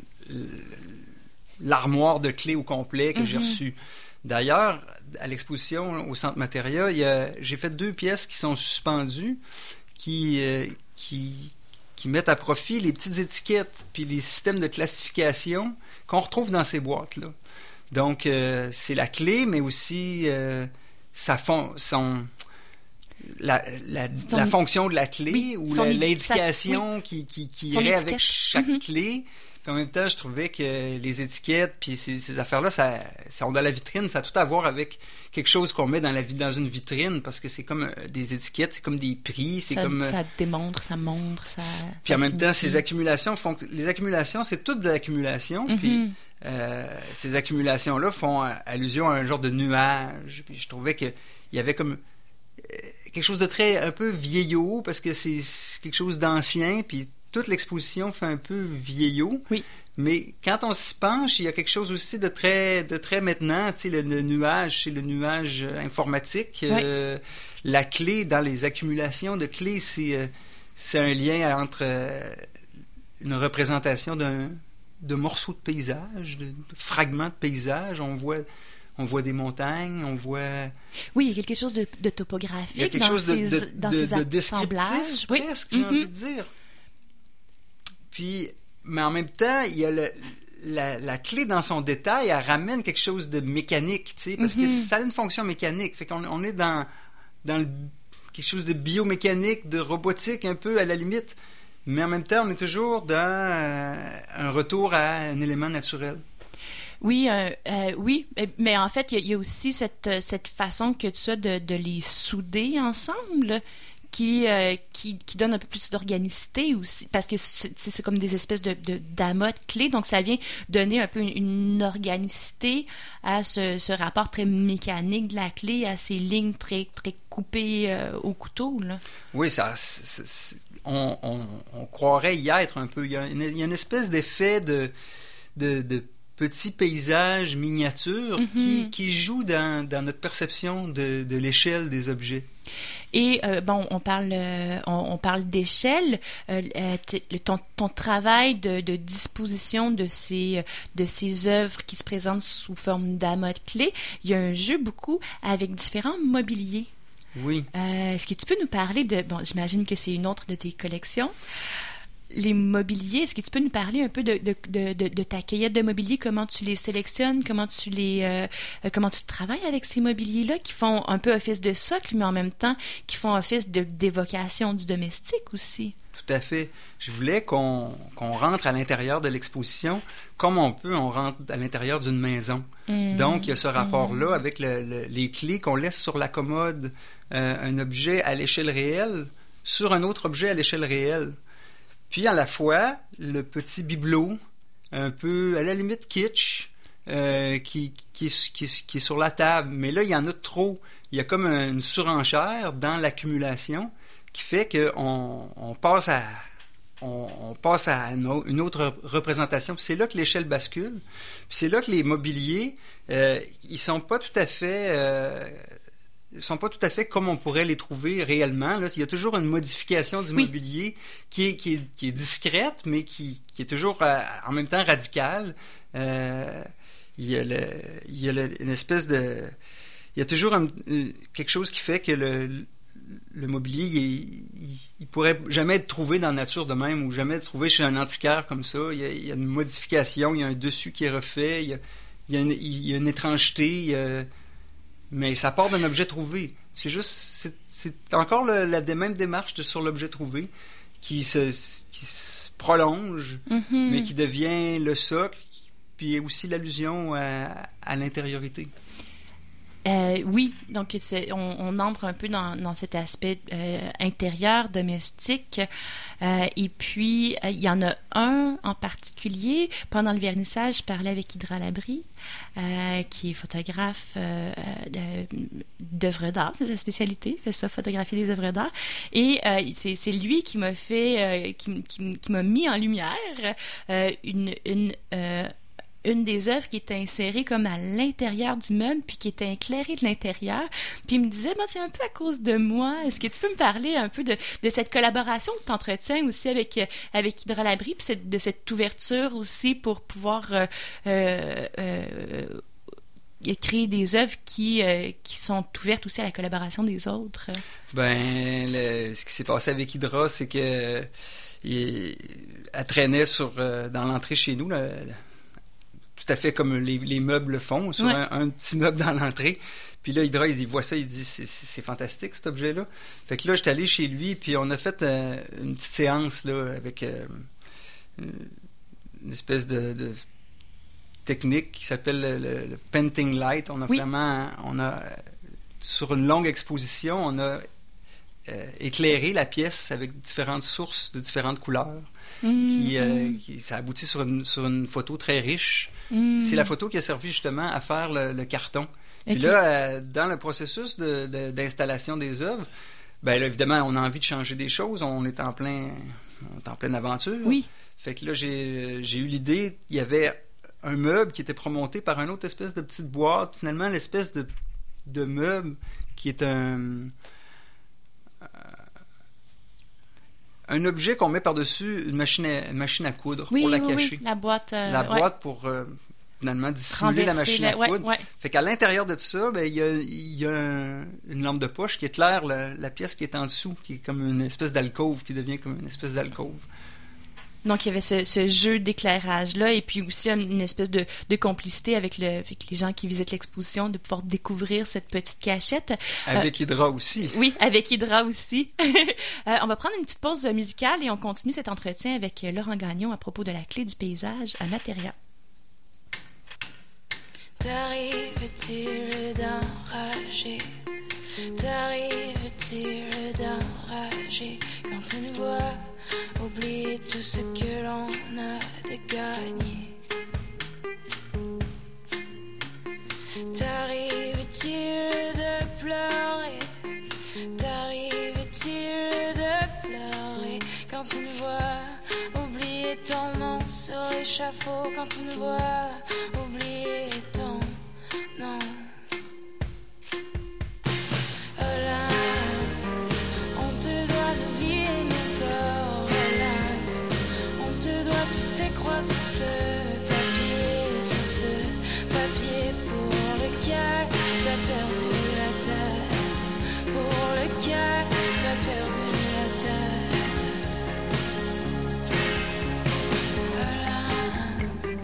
l'armoire de clés au complet que mm-hmm. j'ai reçu. D'ailleurs, à l'exposition au Centre Materia, il y a, j'ai fait deux pièces qui sont suspendues, qui... Euh, qui qui mettent à profit les petites étiquettes puis les systèmes de classification qu'on retrouve dans ces boîtes-là. Donc, euh, c'est la clé, mais aussi euh, sa fon- son, la, la, son, la fonction de la clé oui, ou la, l'indication sa, oui. qui, qui, qui irait étiquette. Avec chaque mm-hmm. clé. Puis en même temps, je trouvais que les étiquettes puis ces, ces affaires-là, ça, ça, dans la vitrine, ça a tout à voir avec quelque chose qu'on met dans, la, dans une vitrine parce que c'est comme des étiquettes, c'est comme des prix, c'est ça, comme... Ça démontre, ça montre, ça... Puis en même temps, ces accumulations font... Les accumulations, c'est toutes des accumulations, mm-hmm. puis euh, ces accumulations-là font allusion à un genre de nuage. Puis je trouvais qu'il y avait comme euh, quelque chose de très, un peu vieillot parce que c'est, c'est quelque chose d'ancien, puis toute l'exposition fait un peu vieillot. Oui. Mais quand on s'y penche, il y a quelque chose aussi de très, de très maintenant. Tu sais, le, le nuage, c'est le nuage informatique. Oui. Euh, la clé dans les accumulations de clés, c'est, euh, c'est un lien entre euh, une représentation d'un, de morceaux de paysage, de, de fragments de paysage. On voit, on voit des montagnes, on voit... Oui, il y a quelque chose de, de topographique il y a quelque dans chose ces, de, de, dans de, ces de descriptif, oui. presque, j'ai mm-hmm. envie de dire. Puis, mais en même temps, il y a le, la, la clé dans son détail, elle ramène quelque chose de mécanique, tu sais, parce mm-hmm. que ça a une fonction mécanique. Fait qu'on on est dans, dans le, quelque chose de biomécanique, de robotique un peu à la limite, mais en même temps, on est toujours dans euh, un retour à un élément naturel. Oui, euh, euh, oui, mais en fait, il y, y a aussi cette, cette façon que tu as de, de les souder ensemble. Qui, euh, qui, qui donne un peu plus d'organicité aussi, parce que c'est, c'est comme des espèces de, de, d'amas de clés, donc ça vient donner un peu une, une organicité à ce, ce rapport très mécanique de la clé, à ces lignes très, très coupées euh, au couteau, là. Oui, ça, c'est, c'est, on, on, on croirait y être un peu. Il y a une, il y a une espèce d'effet de, de, de petits paysages miniatures mm-hmm. qui, qui jouent dans, dans notre perception de, de l'échelle des objets. Et euh, bon, on parle, euh, on, on parle d'échelle. Euh, ton, ton travail de, de disposition de ces, de ces œuvres qui se présentent sous forme d'amas de clés, il y a un jeu beaucoup avec différents mobiliers. Oui. Euh, est-ce que tu peux nous parler de... Bon, j'imagine que c'est une autre de tes collections. Les mobiliers, est-ce que tu peux nous parler un peu de, de, de, de, de ta cueillette de mobilier, comment tu les sélectionnes, comment tu les, euh, comment tu travailles avec ces mobiliers-là qui font un peu office de socle, mais en même temps qui font office de, d'évocation du domestique aussi? Tout à fait. Je voulais qu'on, qu'on rentre à l'intérieur de l'exposition comme on peut, on rentre à l'intérieur d'une maison. Mmh. Donc, il y a ce rapport-là mmh. avec le, le, les clés qu'on laisse sur la commode, euh, un objet à l'échelle réelle sur un autre objet à l'échelle réelle. Puis, à la fois, le petit bibelot, un peu, à la limite, kitsch, euh, qui, qui, est, qui, est, qui est sur la table. Mais là, il y en a trop. Il y a comme une surenchère dans l'accumulation qui fait qu'on on passe à, on, on passe à une autre représentation. Puis c'est là que l'échelle bascule. Puis c'est là que les mobiliers, euh, ils sont pas tout à fait... Euh, Ils sont pas tout à fait comme on pourrait les trouver réellement. Là, il y a toujours une modification du oui. mobilier qui est, qui, est, qui est discrète, mais qui, qui est toujours euh, en même temps radicale. Euh, il y a, le, il y a le, une espèce de... Il y a toujours un, quelque chose qui fait que le, le mobilier, il, il, il pourrait jamais être trouvé dans la nature de même ou jamais être trouvé chez un antiquaire comme ça. Il y a, il y a une modification, il y a un dessus qui est refait, il y a, il y a, une, il y a une étrangeté... Il y a, mais ça part d'un objet trouvé. C'est juste, c'est, c'est encore le, la même démarche de, sur l'objet trouvé qui se, qui se prolonge, mm-hmm. mais qui devient le socle, puis aussi l'allusion à, à l'intériorité. Euh, oui, donc c'est, on, on entre un peu dans, dans cet aspect euh, intérieur, domestique. Euh, et puis, euh, il y en a un en particulier. Pendant le vernissage, je parlais avec Hydra Labrie, euh, qui est photographe euh, de, d'œuvres d'art, c'est sa spécialité, il fait ça, photographier des œuvres d'art. Et euh, c'est, c'est lui qui m'a fait, euh, qui, qui, qui m'a mis en lumière euh, une, une, euh, une des œuvres qui était insérée comme à l'intérieur du meuble, puis qui était éclairée de l'intérieur. Puis il me disait, bon, c'est un peu à cause de moi. Est-ce que tu peux me parler un peu de, de cette collaboration que tu entretiens aussi avec, avec Hydrolabri, puis cette, de cette ouverture aussi pour pouvoir euh, euh, euh, créer des œuvres qui, euh, qui sont ouvertes aussi à la collaboration des autres? Ben, le, ce qui s'est passé avec Hydra, c'est que il, elle traînait sur, euh, dans l'entrée chez nous, là, tout à fait comme les, les meubles le font, sur ouais. un, un petit meuble dans l'entrée. Puis là, Hydra, il voit ça, il dit, c'est, c'est, c'est fantastique, cet objet-là. Fait que là, j'étais allé chez lui, puis on a fait euh, une petite séance, là, avec euh, une espèce de, de technique qui s'appelle le, le, le painting light. On a oui. vraiment, on a, sur une longue exposition, on a euh, éclairé la pièce avec différentes sources de différentes couleurs. Mmh, qui, euh, mmh. qui, ça aboutit sur une, sur une photo très riche. Mmh. C'est la photo qui a servi justement à faire le, le carton. Puis okay. là, euh, dans le processus de, de, d'installation des œuvres, ben là, évidemment, on a envie de changer des choses. On est en plein, on est en pleine aventure. Oui. Fait que là, j'ai, j'ai eu l'idée, il y avait un meuble qui était promonté par une autre espèce de petite boîte. Finalement, l'espèce de, de meuble qui est un... un objet qu'on met par-dessus une machine à, une machine à coudre oui, pour la oui, cacher. Oui, la boîte. Euh, la ouais. boîte pour euh, finalement dissimuler la machine la, à coudre. Ouais, ouais. Fait qu'à l'intérieur de tout ça, ben il y a, il y a un, une lampe de poche qui éclaire la, la pièce qui est en dessous, qui est comme une espèce d'alcôve, qui devient comme une espèce d'alcôve. Donc, il y avait ce, ce jeu d'éclairage-là et puis aussi une espèce de, de complicité avec, le, avec les gens qui visitent l'exposition, de pouvoir découvrir cette petite cachette. Avec euh, Hydra aussi. Oui, avec Hydra aussi. euh, on va prendre une petite pause musicale et on continue cet entretien avec Laurent Gagnon à propos de la clé du paysage à Materia. T'arrive-t-il d'enrager? T'arrive-t-il d'enrager quand tu nous vois oublier tout ce que l'on a de gagné? T'arrive-t-il de pleurer? T'arrive-t-il de pleurer quand tu nous vois oublier ton nom sur l'échafaud? Quand tu nous vois oublier ton nom? C'est croix sur ce papier, sur ce papier pour lequel tu as perdu la tête, pour lequel tu as perdu la tête. Olympe,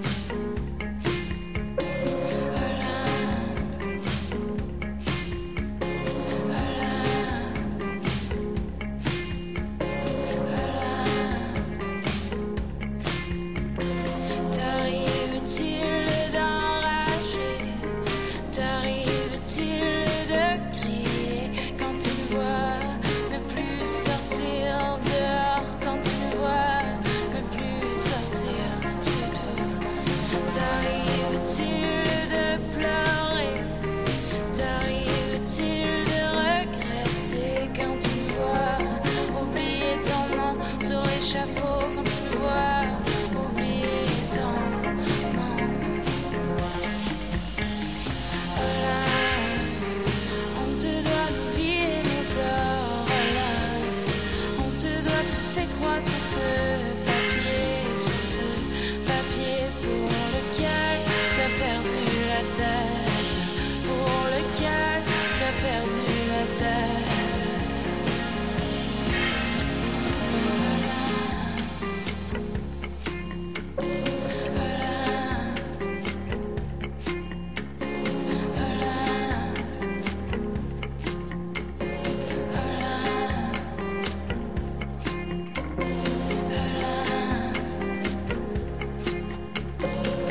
T'arrive-t-il d'enrager? T'arrive-t-il de crier quand tu me vois ne plus sortir dehors? Quand tu me vois ne plus sortir du tout? T'arrive-t-il de pleurer? T'arrive-t-il de regretter quand tu me vois oublier ton nom sur l'échafaud? Quand tu me vois oublier ton nom? Olympe, on te doit nos vies et nos corps. Olympe, on te doit tous ces croix sur ce papier, sur ce papier pour lequel tu as perdu la tête, pour lequel tu as perdu la tête.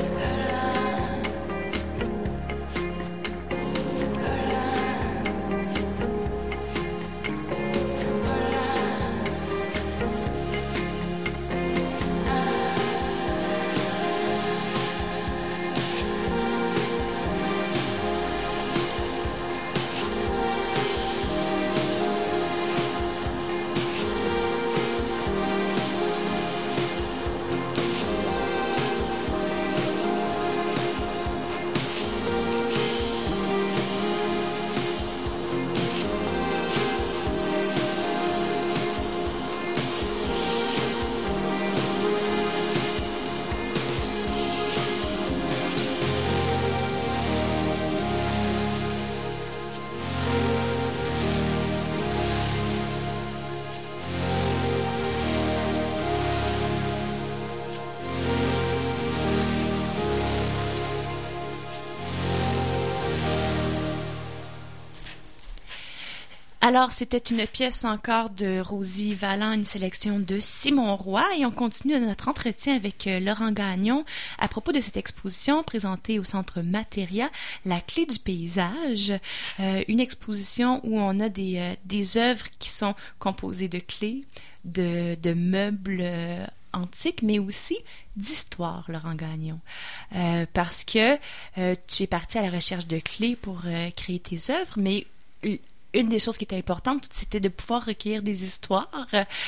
Olympe, Alors, c'était une pièce encore de Rosie Valland, une sélection de Simon Roy, et on continue notre entretien avec euh, Laurent Gagnon à propos de cette exposition présentée au Centre Materia, La clé du paysage, euh, une exposition où on a des, euh, des œuvres qui sont composées de clés, de, de meubles euh, antiques, mais aussi d'histoire, Laurent Gagnon. Euh, parce que euh, tu es parti à la recherche de clés pour euh, créer tes œuvres, mais une des choses qui était importante, c'était de pouvoir recueillir des histoires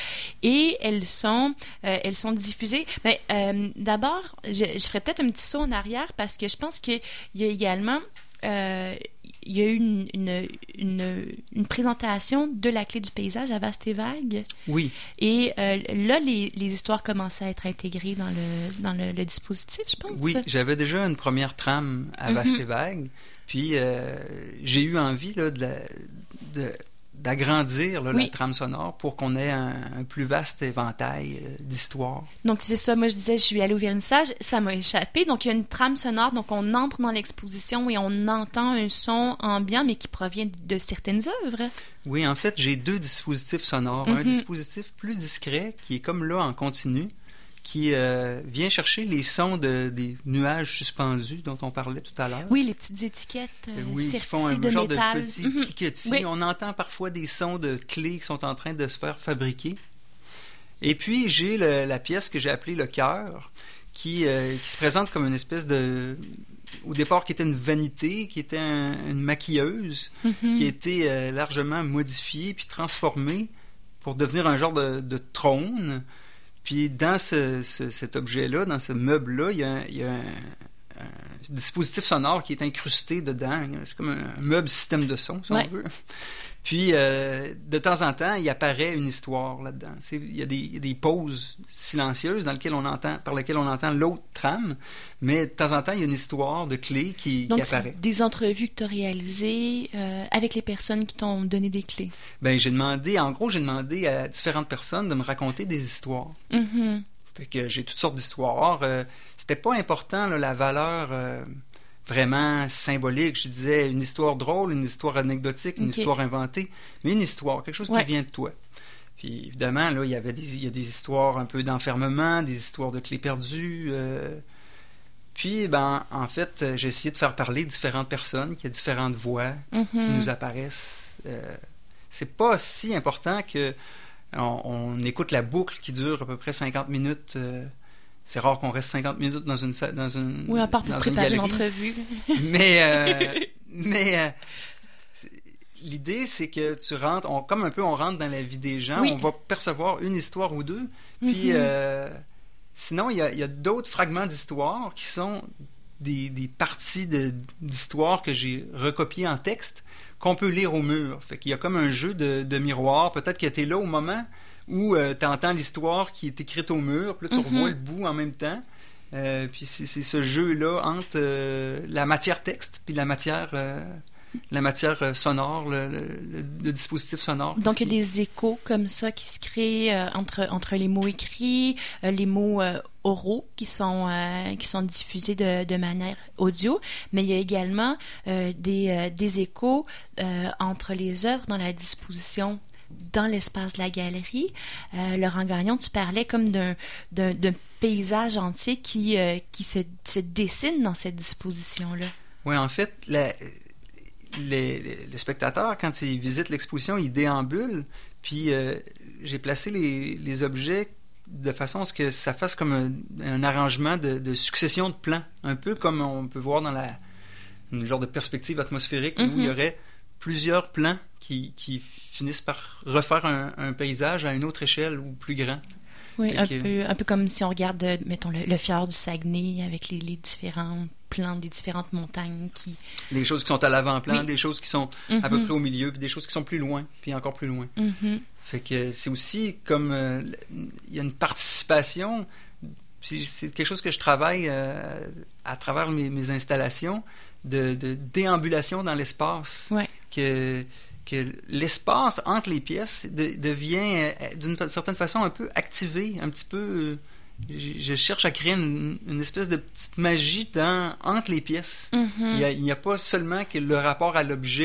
et elles sont, euh, elles sont diffusées. Mais euh, d'abord, je, je ferais peut-être un petit saut en arrière parce que je pense qu'il y a également euh, il y a eu une, une, une, une présentation de la clé du paysage à Vaste et Vague. Oui. Et euh, là, les, les histoires commençaient à être intégrées dans le, dans le, le dispositif, je pense. Oui, j'avais déjà une première trame à Vaste et Vague. Puis euh, j'ai eu envie là, de, la, de d'agrandir là, oui. la trame sonore pour qu'on ait un, un plus vaste éventail euh, d'histoires. Donc c'est ça, moi je disais, je suis allée au vernissage, ça m'a échappé. Donc il y a une trame sonore, donc on entre dans l'exposition et on entend un son ambiant, mais qui provient de certaines œuvres. Oui, en fait, j'ai deux dispositifs sonores. Mm-hmm. Un dispositif plus discret, qui est comme là en continu, qui euh, vient chercher les sons de, des nuages suspendus dont on parlait tout à l'heure. Oui, les petites étiquettes euh, oui, qui font un de genre métal. de petits Mm-hmm. cliquetis. Oui. On entend parfois des sons de clés qui sont en train de se faire fabriquer. Et puis, j'ai le, la pièce que j'ai appelée Le Cœur, qui, euh, qui se présente comme une espèce de... Au départ, qui était une vanité, qui était un, une maquilleuse, mm-hmm. qui a été euh, largement modifiée puis transformée pour devenir un genre de, de trône. Puis dans ce, ce, cet objet-là, dans ce meuble-là, il y a, il y a un, un dispositif sonore qui est incrusté dedans. C'est comme un meuble système de son, si ouais. on veut. Puis, euh, de temps en temps, il apparaît une histoire là-dedans. C'est, il, y a des, il y a des pauses silencieuses dans lesquelles on entend, par lesquelles on entend l'autre trame, mais de temps en temps, il y a une histoire de clés qui, Donc, qui apparaît. Donc, c'est des entrevues que tu as réalisées euh, avec les personnes qui t'ont donné des clés? Bien, j'ai demandé, en gros, j'ai demandé à différentes personnes de me raconter des histoires. Mm-hmm. Fait que j'ai toutes sortes d'histoires. Euh, c'était pas important, là, la valeur... Euh, vraiment symbolique. Je disais une histoire drôle, une histoire anecdotique, une okay. histoire inventée, mais une histoire, quelque chose ouais. qui vient de toi. Puis évidemment, là, il y avait des, il y a des histoires un peu d'enfermement, des histoires de clés perdues. Euh... Puis, ben, en fait, j'ai essayé de faire parler différentes personnes, qui a différentes voix mm-hmm. qui nous apparaissent. Euh... C'est pas si important que on, on écoute la boucle qui dure à peu près cinquante minutes. Euh... C'est rare qu'on reste cinquante minutes dans une dans une oui, à part pour préparer l'entrevue. Mais euh, mais euh, c'est, l'idée c'est que tu rentres, on, comme un peu on rentre dans la vie des gens, oui. on va percevoir une histoire ou deux. Puis mm-hmm. euh, sinon il y a, il y a d'autres fragments d'histoire qui sont des, des parties de, d'histoire que j'ai recopiées en texte qu'on peut lire au mur. Fait qu'il y a comme un jeu de, de miroir. Peut-être que tu es là au moment où euh, tu entends l'histoire qui est écrite au mur, puis là, tu mm-hmm. revois le bout en même temps. Euh, puis c'est, c'est ce jeu-là entre euh, la matière texte puis la matière, euh, la matière sonore, le, le, le dispositif sonore. Donc, il y a des échos comme ça qui se créent euh, entre, entre les mots écrits, euh, les mots euh, oraux qui sont, euh, qui sont diffusés de, de manière audio, mais il y a également euh, des, euh, des échos euh, entre les œuvres dans la disposition dans l'espace de la galerie. Euh, Laurent Gagnon, tu parlais comme d'un, d'un, d'un paysage entier qui, euh, qui se, se dessine dans cette disposition-là. Oui, en fait, la, les, les, les spectateurs, quand ils visitent l'exposition, ils déambulent, puis euh, j'ai placé les, les objets de façon à ce que ça fasse comme un, un arrangement de, de succession de plans, un peu comme on peut voir dans la, une genre de perspective atmosphérique mm-hmm. où il y aurait plusieurs plans qui, qui finissent par refaire un, un paysage à une autre échelle ou plus grand. Oui, un, que... peu, un peu comme si on regarde, mettons, le, le fjord du Saguenay avec les, les différents plans des différentes montagnes qui... Des choses qui sont à l'avant-plan, oui. des choses qui sont mm-hmm. à peu près au milieu, puis des choses qui sont plus loin, puis encore plus loin. Mm-hmm. Fait que c'est aussi comme... Euh, il y a une participation... C'est, c'est quelque chose que je travaille euh, à travers mes, mes installations, de, de déambulation dans l'espace. Ouais. Que... que l'espace entre les pièces de, devient d'une certaine façon un peu activé, un petit peu... Je, je cherche à créer une, une espèce de petite magie dans, entre les pièces. Mm-hmm. Il n'y a, il n'y a pas seulement que le rapport à l'objet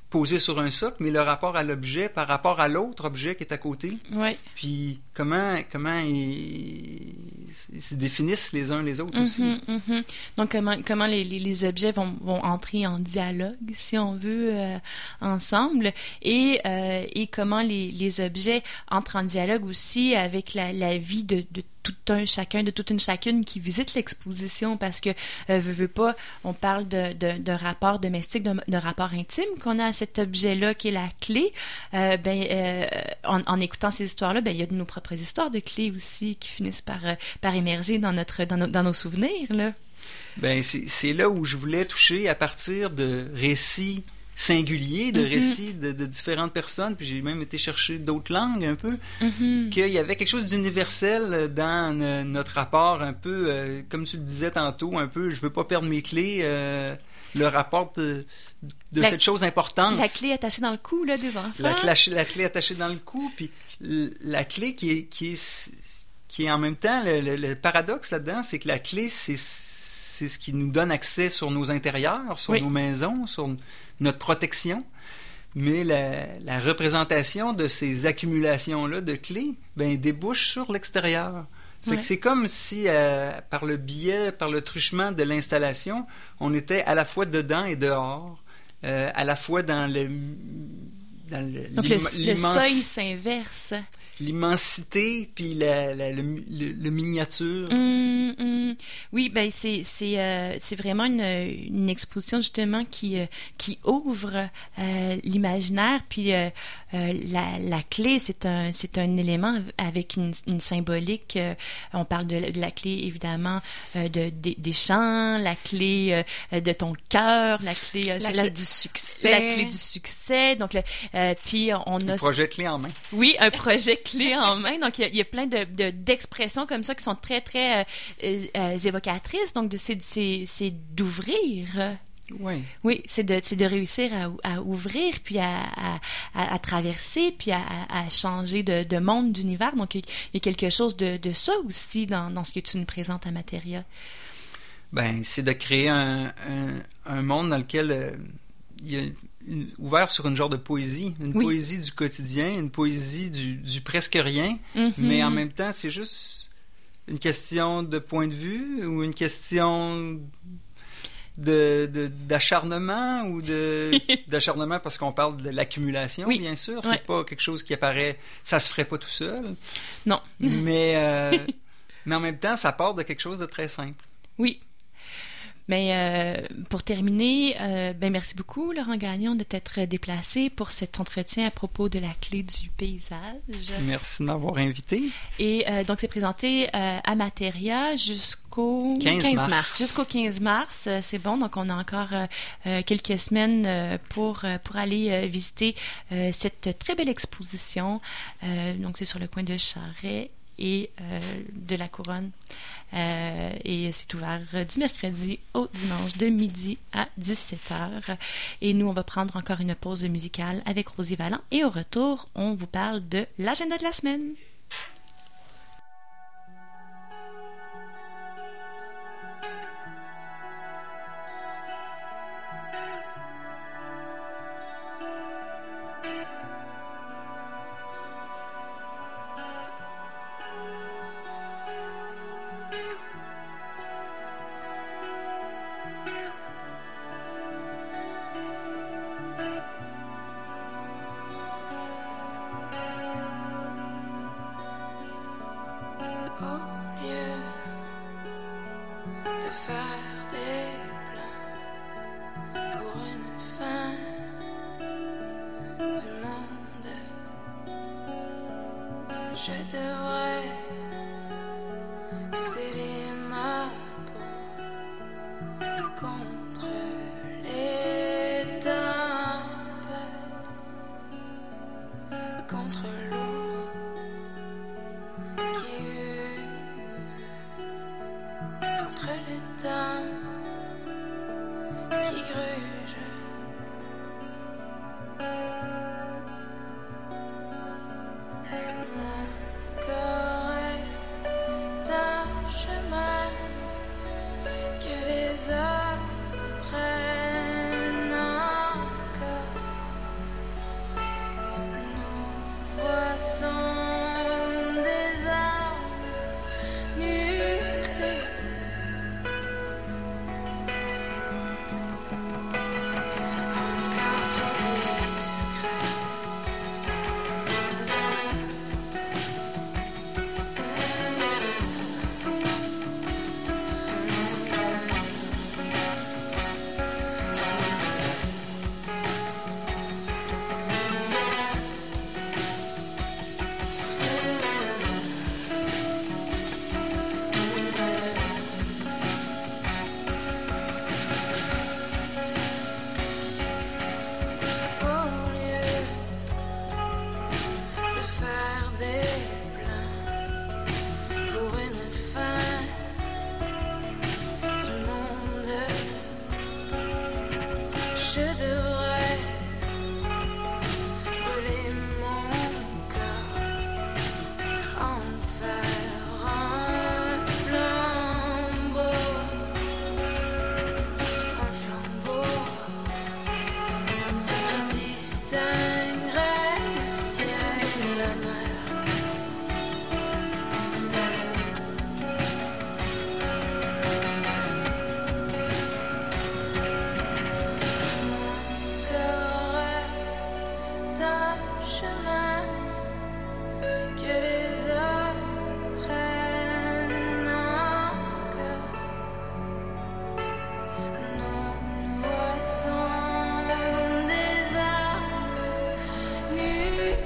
posé sur un socle, mais le rapport à l'objet par rapport à l'autre objet qui est à côté. Oui. Puis comment comment ils, ils se définissent les uns les autres aussi. Mm-hmm, mm-hmm. Donc comment comment les, les, les objets vont vont entrer en dialogue, si on veut, euh, ensemble, et euh, et comment les les objets entrent en dialogue aussi avec la la vie de de tout un chacun, de toute une chacune qui visite l'exposition, parce que euh, veut, veut pas, on parle de, de, d'un rapport domestique, d'un, d'un rapport intime qu'on a à cet objet-là qui est la clé. Euh, ben, euh, en, en écoutant ces histoires-là, ben il y a de nos propres histoires de clés aussi qui finissent par euh, par émerger dans notre dans nos, dans nos souvenirs là. Ben c'est c'est là où je voulais toucher à partir de récits singulier, de mm-hmm. récits de, de différentes personnes, puis j'ai même été chercher d'autres langues un peu, mm-hmm. qu'il y avait quelque chose d'universel dans euh, notre rapport un peu, euh, comme tu le disais tantôt, un peu, je veux pas perdre mes clés, euh, le rapport de, de la, cette chose importante. La clé attachée dans le cou, là, des enfants. La, la, la clé attachée dans le cou, puis la clé qui est, qui est, qui est en même temps, le, le, le paradoxe là-dedans, c'est que la clé, c'est, c'est ce qui nous donne accès sur nos intérieurs, sur oui. nos maisons, sur notre protection, mais la, la représentation de ces accumulations-là de clés, ben, débouche sur l'extérieur. Fait ouais. que c'est comme si, euh, par le biais, par le truchement de l'installation, on était à la fois dedans et dehors, euh, à la fois dans le... Dans le Donc le, le seuil s'inverse. L'immensité, puis la, la, le, le, le miniature. Mmh, mmh. Oui, ben c'est c'est euh, c'est vraiment une, une exposition justement qui euh, qui ouvre euh, l'imaginaire, puis euh, euh, la la clé c'est un c'est un élément avec une, une symbolique. Euh, on parle de, de la clé évidemment euh, de, de des chants, la clé euh, de ton cœur, la clé euh, la c'est clé la, du succès, la clé du succès. Donc le, euh, puis on a un projet clé en main. Oui, un projet clé en main. Donc, il y a, il y a plein de, de, d'expressions comme ça qui sont très, très euh, euh, évocatrices. Donc, de, c'est, c'est, c'est d'ouvrir. Oui. Oui, c'est de, c'est de réussir à, à ouvrir, puis à, à, à traverser, puis à, à changer de, de monde, d'univers. Donc, il y a quelque chose de, de ça aussi dans, dans ce que tu nous présentes à Materia. Ben, c'est de créer un, un, un monde dans lequel euh, il y a ouvert sur une genre de poésie, une oui. poésie du quotidien, une poésie du, du presque rien, mm-hmm. mais en même temps, c'est juste une question de point de vue ou une question de, de, d'acharnement ou de d'acharnement parce qu'on parle de l'accumulation, oui. bien sûr. C'est ouais. pas quelque chose qui apparaît, ça se ferait pas tout seul. Non. mais, euh, mais en même temps, ça part de quelque chose de très simple. Oui. Mais euh, pour terminer, euh, ben merci beaucoup Laurent Gagnon de t'être déplacé pour cet entretien à propos de la clé du paysage. Merci de m'avoir invité. Et euh, donc c'est présenté euh, à Materia jusqu'au quinze mars. Jusqu'au quinze mars, euh, c'est bon. Donc on a encore euh, quelques semaines euh, pour euh, pour aller euh, visiter euh, cette très belle exposition. Euh, donc c'est sur le coin de Charret et euh, de la Couronne. Euh, et c'est ouvert du mercredi au dimanche de midi à dix-sept heures. Et nous, on va prendre encore une pause musicale avec Rosie Vallant. Et au retour, on vous parle de l'agenda de la semaine. sont des armes nucléaires. Encore trop discret. Au lieu de faire des plans pour une fin du monde, je devrais brûler mon corps, en faire un flambeau, un flambeau qui distinguerait le ciel et la mer. Corps est un chemin que les hommes prennent encore. Nos voix sont des armes nucléaires.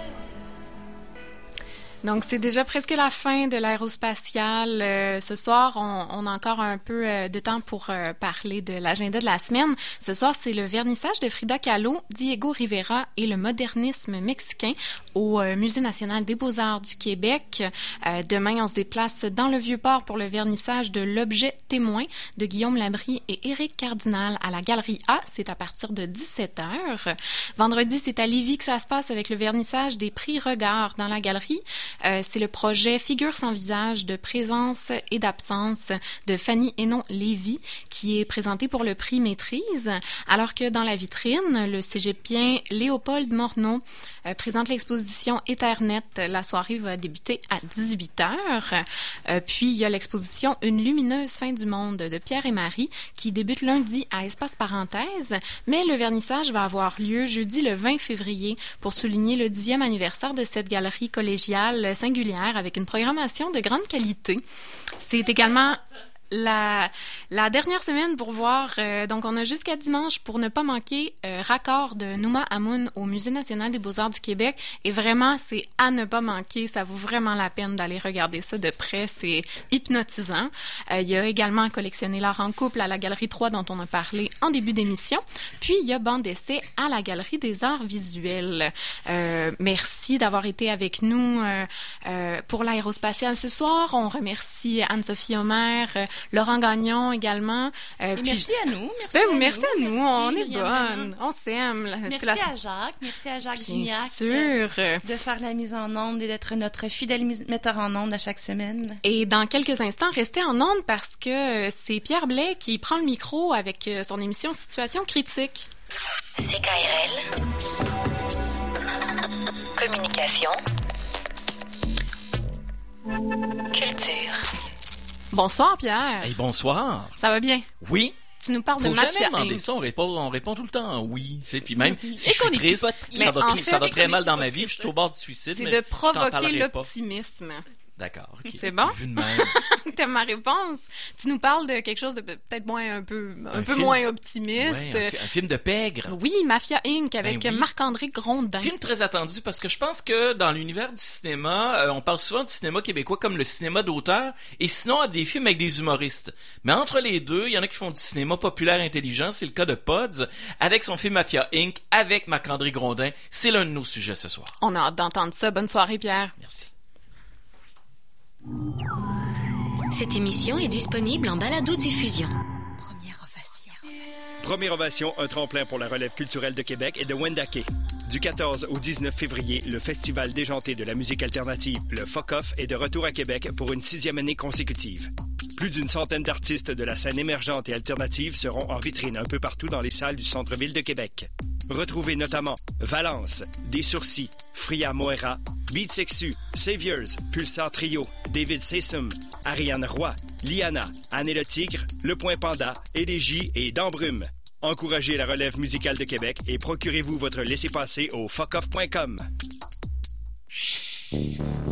Donc, c'est déjà presque la fin de l'aérospatiale. Euh, ce soir, on, on a encore un peu euh, de temps pour euh, parler de l'agenda de la semaine. Ce soir, c'est le vernissage de Frida Kahlo, Diego Rivera et le modernisme mexicain au euh, Musée national des beaux-arts du Québec. Euh, demain, on se déplace dans le Vieux-Port pour le vernissage de l'objet témoin de Guillaume Labrie et Éric Cardinal à la Galerie A. C'est à partir de dix-sept heures. Vendredi, c'est à Lévis que ça se passe avec le vernissage des prix Regard dans la galerie. Euh, c'est le projet Figures sans visage de présence et d'absence de Fanny Hénon-Lévy qui est présenté pour le prix Maîtrise, alors que dans la vitrine, le cégepien Léopold Morneau euh, présente l'exposition Ethernet. La soirée va débuter à dix-huit heures. Euh, puis, il y a l'exposition Une lumineuse fin du monde de Pierre et Marie qui débute lundi à Espace Parenthèse, mais le vernissage va avoir lieu jeudi le vingt février pour souligner le dixième anniversaire de cette galerie collégiale singulière avec une programmation de grande qualité. C'est également la, la dernière semaine pour voir, euh, donc on a jusqu'à dimanche pour ne pas manquer euh, Raccord de Nouma Hamoun au Musée national des beaux-arts du Québec. Et vraiment, c'est à ne pas manquer. Ça vaut vraiment la peine d'aller regarder ça de près. C'est hypnotisant. Euh, il y a également Collectionner l'art en couple à la Galerie trois dont on a parlé en début d'émission. Puis, il y a Bande d'essai à la Galerie des arts visuels. Euh, merci d'avoir été avec nous euh, euh, pour l'aérospatiale ce soir. On remercie Anne-Sophie Homer, euh, Laurent Gagnon également. Euh, Et puis, merci à nous. Merci, ben, à, merci nous, à nous. merci, On est Myriam. bonnes. On s'aime. La- Merci c'est la- à Jacques. Merci à Jacques Bien Gignac sûr. euh, de faire la mise en onde et d'être notre fidèle mis- metteur en onde à chaque semaine. Et dans quelques instants, restez en onde parce que c'est Pierre Blais qui prend le micro avec euh, son émission Situation critique. C K R L. Communication. Culture. Bonsoir Pierre. Hey, bonsoir. Ça va bien? Oui. Tu nous parles Faut de jamais Mafia demander Inc. ça, on répond, on répond tout le temps oui. Tu sais, puis même si Et je qu'on suis est triste, pas puis ça Mais va, en tout- ça fait, va très qu'on est mal dans pas ma vie, puis je suis au bord du suicide, C'est mais de je t'en provoquer parlerai pas. l'optimisme. D'accord, ok. C'est bon? Vu de même. T'aimes ma réponse? Tu nous parles de quelque chose de peut-être moins un peu un, Un peu film- moins optimiste. Ouais, un, fi- un film de pègre. Oui, Mafia Inc avec Ben oui. Marc-André Grondin. Film très attendu parce que je pense que dans l'univers du cinéma, euh, on parle souvent du cinéma québécois comme le cinéma d'auteur et sinon à des films avec des humoristes. Mais entre les deux, il y en a qui font du cinéma populaire intelligent, c'est le cas de Pods, avec son film Mafia Inc avec Marc-André Grondin. C'est l'un de nos sujets ce soir. On a hâte d'entendre ça. Bonne soirée Pierre. Merci. Cette émission est disponible en balado-diffusion. Première Ovation, un tremplin pour la relève culturelle de Québec et de Wendake. Du quatorze au dix-neuf février, le Festival déjanté de la musique alternative, le F O C Off, est de retour à Québec pour une sixième année consécutive. Plus d'une centaine d'artistes de la scène émergente et alternative seront en vitrine un peu partout dans les salles du centre-ville de Québec. Retrouvez notamment Valence, Des Sourcils, Fria Moera, Beat Sexu, Saviors, Pulsar Trio, David Sessom, Ariane Roy, Liana, Anne le Tigre, Le Point Panda, Élégie et D'Embrume. Encouragez la relève musicale de Québec et procurez-vous votre laissez-passer au fuck off point com.